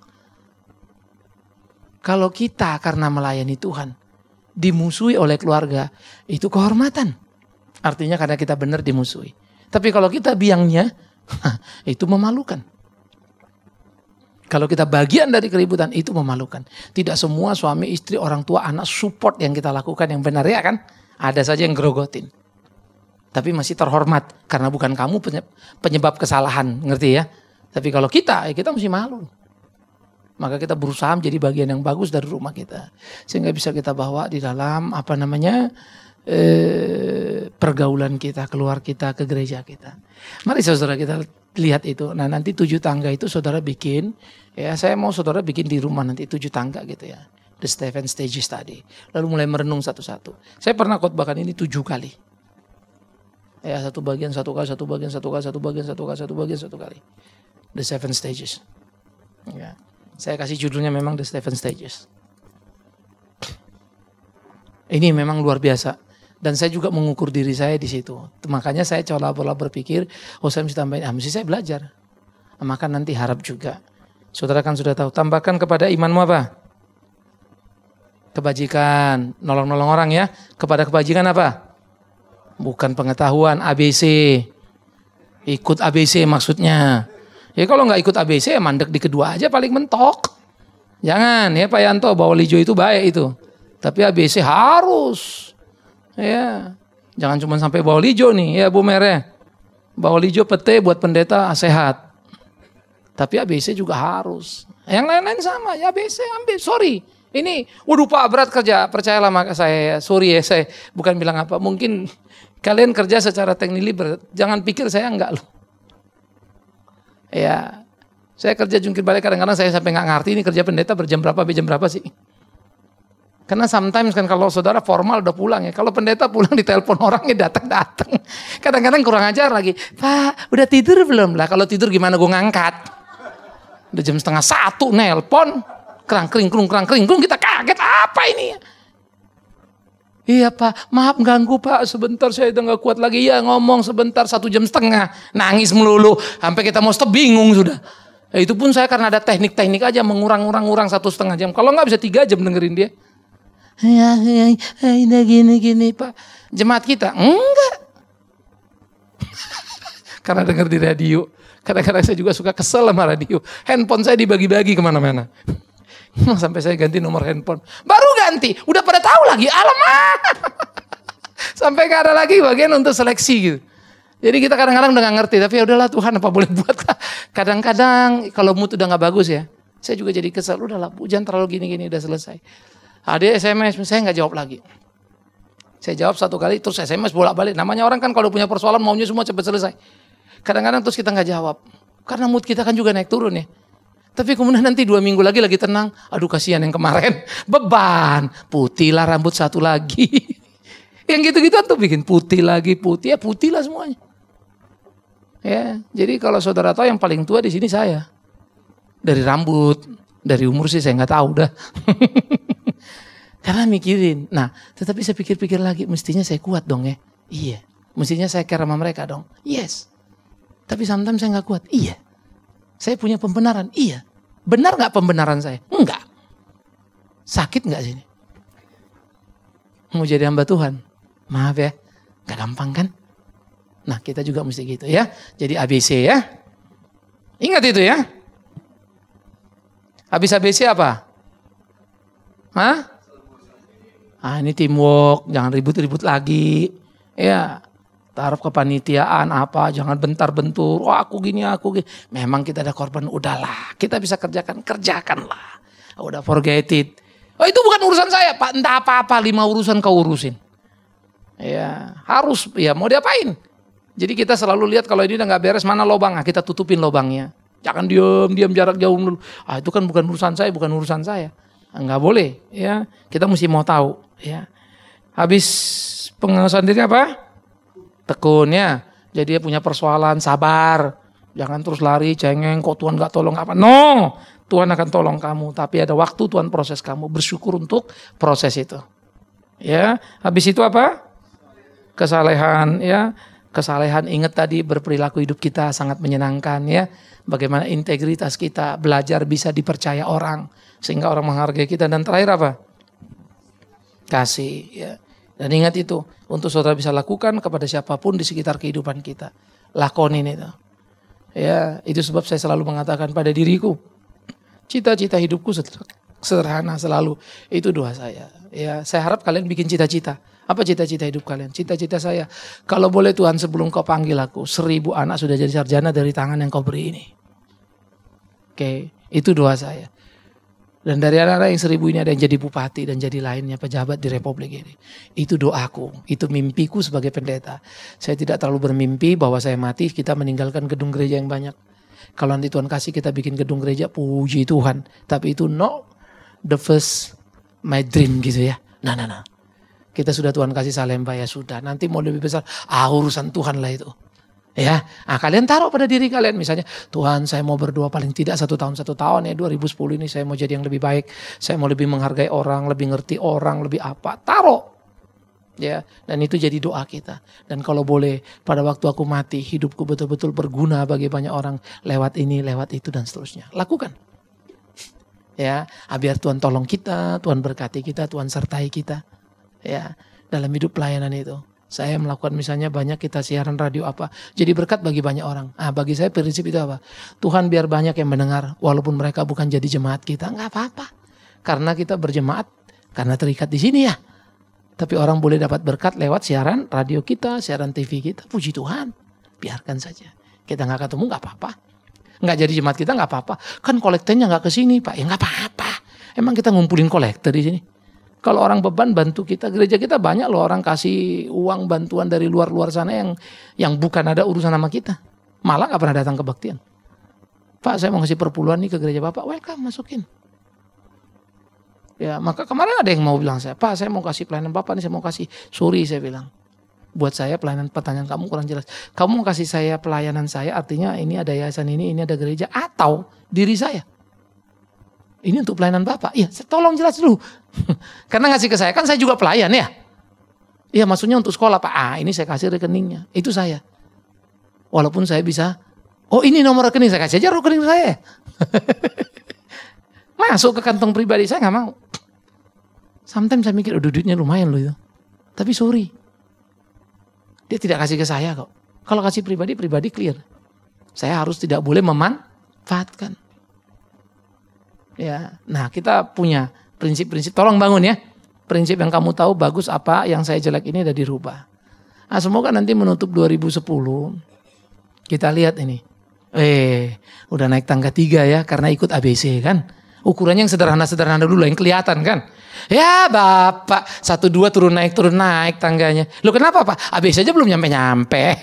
Kalau kita karena melayani Tuhan dimusuhi oleh keluarga, itu kehormatan. Artinya karena kita benar dimusuhi. Tapi kalau kita biangnya, itu memalukan. Kalau kita bagian dari keributan, itu memalukan. Tidak semua suami, istri, orang tua, anak support yang kita lakukan yang benar ya kan? Ada saja yang gerogotin. Tapi masih terhormat karena bukan kamu penyebab kesalahan, ngerti ya? Tapi kalau kita, ya kita mesti malu. Maka kita berusaha menjadi bagian yang bagus dari rumah kita. Sehingga bisa kita bawa di dalam apa namanya eh, pergaulan kita, keluar kita, ke gereja kita. Mari saudara kita lihat itu. Nah nanti tujuh tangga itu saudara bikin. Ya saya mau saudara bikin di rumah nanti tujuh tangga gitu ya. The seven stages tadi. Lalu mulai merenung satu-satu. Saya pernah khotbahkan ini tujuh kali. Ya satu bagian, satu kali, satu bagian, satu kali, satu bagian, satu kali, satu bagian, satu kali. The seven stages. Ya. Saya kasih judulnya memang The Seven Stages. Ini memang luar biasa. Dan saya juga mengukur diri saya di situ. Makanya saya coba-coba berpikir, oh saya mesti tambahin, ah mesti saya belajar. Maka nanti harap juga. Saudara kan sudah tahu, tambahkan kepada imanmu apa? Kebajikan, nolong-nolong orang ya. Kepada kebajikan apa? Bukan pengetahuan, A B C. Ikut A B C maksudnya. Ya kalau nggak ikut A B C ya mandek di kedua aja paling mentok. Jangan ya Pak Yanto, bawal hijau itu baik itu. Tapi A B C harus. Ya. Jangan cuma sampai bawal hijau nih ya Bu Mere. Bawal hijau pete buat pendeta sehat. Tapi A B C juga harus. Yang lain-lain sama ya A B C ambil. Sorry. Ini waduh Pak berat kerja. Percayalah maka saya. Sorry ya saya bukan bilang apa. Mungkin kalian kerja secara teknili berat. Jangan pikir saya enggak loh. Ya, saya kerja jungkir balik kadang-kadang saya sampai nggak ngerti ini kerja pendeta berjam berapa, jam berapa sih? Karena sometimes kan kalau saudara formal udah pulang ya, kalau pendeta pulang ditelepon orangnya datang-datang. Kadang-kadang kurang ajar lagi, Pak udah tidur belum? Lah kalau tidur gimana gue ngangkat? Udah jam setengah satu nelpon, kerang kering kerung kerang kering kerung kita kaget apa ini? Iya Pak, maaf ganggu Pak, sebentar saya udah gak kuat lagi. Ya ngomong sebentar, satu jam setengah. Nangis melulu, sampai kita mau stop bingung sudah. Ya, itu pun saya karena ada teknik-teknik aja, mengurang-urang-urang satu setengah jam. Kalau gak bisa tiga jam dengerin dia. Ya, ya, ya, ini gini-gini Pak. Jemaat kita, enggak. Karena denger di radio. Kadang-kadang saya juga suka kesel sama radio. Handphone saya dibagi-bagi kemana-mana. Sampai saya ganti nomor handphone. Baru gak ganti. Udah pada tahu lagi, alamak. Sampai gak ada lagi bagian untuk seleksi gitu. Jadi kita kadang-kadang udah gak ngerti, tapi ya udahlah Tuhan apa boleh buat. Kadang-kadang kalau mood udah gak bagus ya, saya juga jadi kesel, udahlah jangan terlalu gini-gini, udah selesai. Ada S M S, saya gak jawab lagi. Saya jawab satu kali, terus S M S bolak-balik. Namanya orang kan kalau punya persoalan maunya semua cepat selesai. Kadang-kadang terus kita gak jawab. Karena mood kita kan juga naik turun ya. Tapi kemudian nanti dua minggu lagi lagi tenang. Aduh kasihan yang kemarin. Beban. Putih lah rambut satu lagi. Yang gitu-gitu tuh bikin putih lagi, putih. Ya putih lah semuanya. Ya, jadi kalau saudara tahu yang paling tua di sini saya. Dari rambut, dari umur sih saya nggak tahu dah. Karena mikirin. Nah, tetapi saya pikir-pikir lagi, mestinya saya kuat dong ya. Iya. Mestinya saya care sama mereka dong. Yes. Tapi sometimes saya nggak kuat. Iya. Saya punya pembenaran. Iya. Benar nggak pembenaran saya? Enggak. Sakit nggak sini? Mau jadi hamba Tuhan? Maaf ya, nggak gampang kan? Nah kita juga mesti gitu ya. Jadi A B C ya. Ingat itu ya. Habis A B C apa? Hah? Ah ini teamwork, jangan ribut-ribut lagi. Ya, taruh kepanitiaan apa, jangan bentar-bentur. Wah aku gini, aku gini. Memang kita ada korban, udahlah. Kita bisa kerjakan, kerjakanlah. Udah forget it. Oh itu bukan urusan saya, Pak. Entah apa-apa, lima urusan kau urusin. Ya harus, ya mau diapain? Jadi kita selalu lihat kalau ini udah nggak beres mana lubang, nah, kita tutupin lubangnya. Jangan diam, diam jarak jauh dulu. Ah itu kan bukan urusan saya, bukan urusan saya. Nggak boleh, ya. Kita mesti mau tahu, ya. Habis pengawasan diri apa? Tekun ya. Jadi dia punya persoalan, sabar. Jangan terus lari, cengeng. Kok Tuhan nggak tolong apa? No, Tuhan akan tolong kamu. Tapi ada waktu Tuhan proses kamu. Bersyukur untuk proses itu. Ya. Habis itu apa? Kesalehan, ya. Kesalehan, ingat tadi berperilaku hidup kita sangat menyenangkan ya. Bagaimana integritas kita, belajar bisa dipercaya orang. Sehingga orang menghargai kita. Dan terakhir apa? Kasih ya. Dan ingat itu, untuk saudara bisa lakukan kepada siapapun di sekitar kehidupan kita. Lakonin itu. Ya, itu sebab saya selalu mengatakan pada diriku. Cita-cita hidupku sederhana selalu. Itu doa saya. Ya, saya harap kalian bikin cita-cita. Apa cita-cita hidup kalian? Cita-cita saya, kalau boleh Tuhan sebelum kau panggil aku, seribu anak sudah jadi sarjana dari tangan yang kau beri ini. Oke, itu doa saya. Dan dari anak-anak yang seribu ini ada yang jadi bupati dan jadi lainnya pejabat di Republik ini. Itu doaku, itu mimpiku sebagai pendeta. Saya tidak terlalu bermimpi bahwa saya mati, kita meninggalkan gedung gereja yang banyak. Kalau nanti Tuhan kasih kita bikin gedung gereja, puji Tuhan. Tapi itu no the first my dream gitu ya. Nah, nah, nah. Kita sudah Tuhan kasih salemba ya sudah. Nanti mau lebih besar, ah urusan Tuhan lah itu. Ya, ah, kalian taruh pada diri kalian misalnya, Tuhan saya mau berdoa paling tidak satu tahun satu tahun ya dua ribu sepuluh ini saya mau jadi yang lebih baik. Saya mau lebih menghargai orang, lebih ngerti orang, lebih apa. Taruh. Ya, dan itu jadi doa kita. Dan kalau boleh pada waktu aku mati, hidupku betul-betul berguna bagi banyak orang lewat ini, lewat itu dan seterusnya. Lakukan. Ya, biar Tuhan tolong kita, Tuhan berkati kita, Tuhan sertai kita. Ya, dalam hidup pelayanan itu. Saya melakukan misalnya banyak kita siaran radio apa. Jadi berkat bagi banyak orang. Ah, bagi saya prinsip itu apa? Tuhan biar banyak yang mendengar. Walaupun mereka bukan jadi jemaat kita. Enggak apa-apa. Karena kita berjemaat. Karena terikat di sini ya. Tapi orang boleh dapat berkat lewat siaran radio kita. Siaran T V kita. Puji Tuhan. Biarkan saja. Kita gak ketemu gak apa-apa. Gak jadi jemaat kita gak apa-apa. Kan kolektornya gak kesini Pak. Ya gak apa-apa. Emang kita ngumpulin kolektor di sini. Kalau orang beban bantu kita, gereja kita banyak loh orang kasih uang bantuan dari luar-luar sana yang yang bukan ada urusan sama kita. Malah gak pernah datang kebaktian. Pak saya mau kasih perpuluhan nih ke gereja Bapak, welcome masukin. Ya maka kemarin ada yang mau bilang saya, Pak saya mau kasih pelayanan Bapak nih, saya mau kasih. Sorry saya bilang, buat saya pelayanan pertanyaan kamu kurang jelas. Kamu mau kasih saya pelayanan saya artinya ini ada yayasan ini, ini ada gereja atau diri saya. Ini untuk pelayanan Bapak. Iya, tolong jelas dulu. Karena ngasih ke saya, kan saya juga pelayan ya. Iya, maksudnya untuk sekolah Pak. Ah, ini saya kasih rekeningnya. Itu saya. Walaupun saya bisa, oh ini nomor rekening, saya kasih aja rekening saya. Masuk ke kantong pribadi, saya gak mau. Sometimes saya mikir, oh duitnya lumayan loh itu. Tapi sorry. Dia tidak kasih ke saya kok. Kalau kasih pribadi, pribadi clear. Saya harus tidak boleh memanfaatkan. Ya, nah kita punya prinsip-prinsip, tolong bangun ya. prinsip yang kamu tahu bagus apa, yang saya jelek ini udah dirubah. Nah, semoga nanti menutup dua ribu sepuluh, kita lihat ini. Eh, udah naik tangga tiga ya, karena ikut A B C kan. Ukurannya yang sederhana-sederhana dulu, yang kelihatan kan. Ya Bapak, satu dua turun naik, turun naik tangganya. Loh kenapa Pak? A B C aja belum nyampe-nyampe.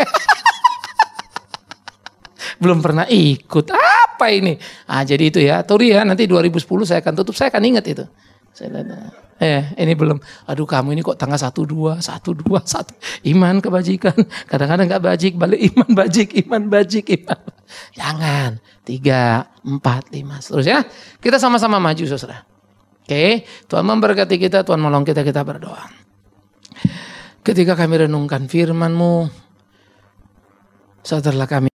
Belum pernah ikut. Apa ini? Ah, jadi itu ya. Tori ya, nanti dua ribu sepuluh saya akan tutup, saya akan ingat itu. Saya lihat. Eh, ini belum. Aduh, kamu ini kok tanggal satu dua, satu dua, satu. Iman kebajikan. Kadang-kadang enggak bajik, balik iman bajik, iman bajik, iman. Jangan. Tiga, empat, lima. Seterusnya, kita sama-sama maju, saudara. Oke, Tuhan memberkati kita, Tuhan menolong kita, kita berdoa. Ketika kami renungkan firman-Mu, saudara kami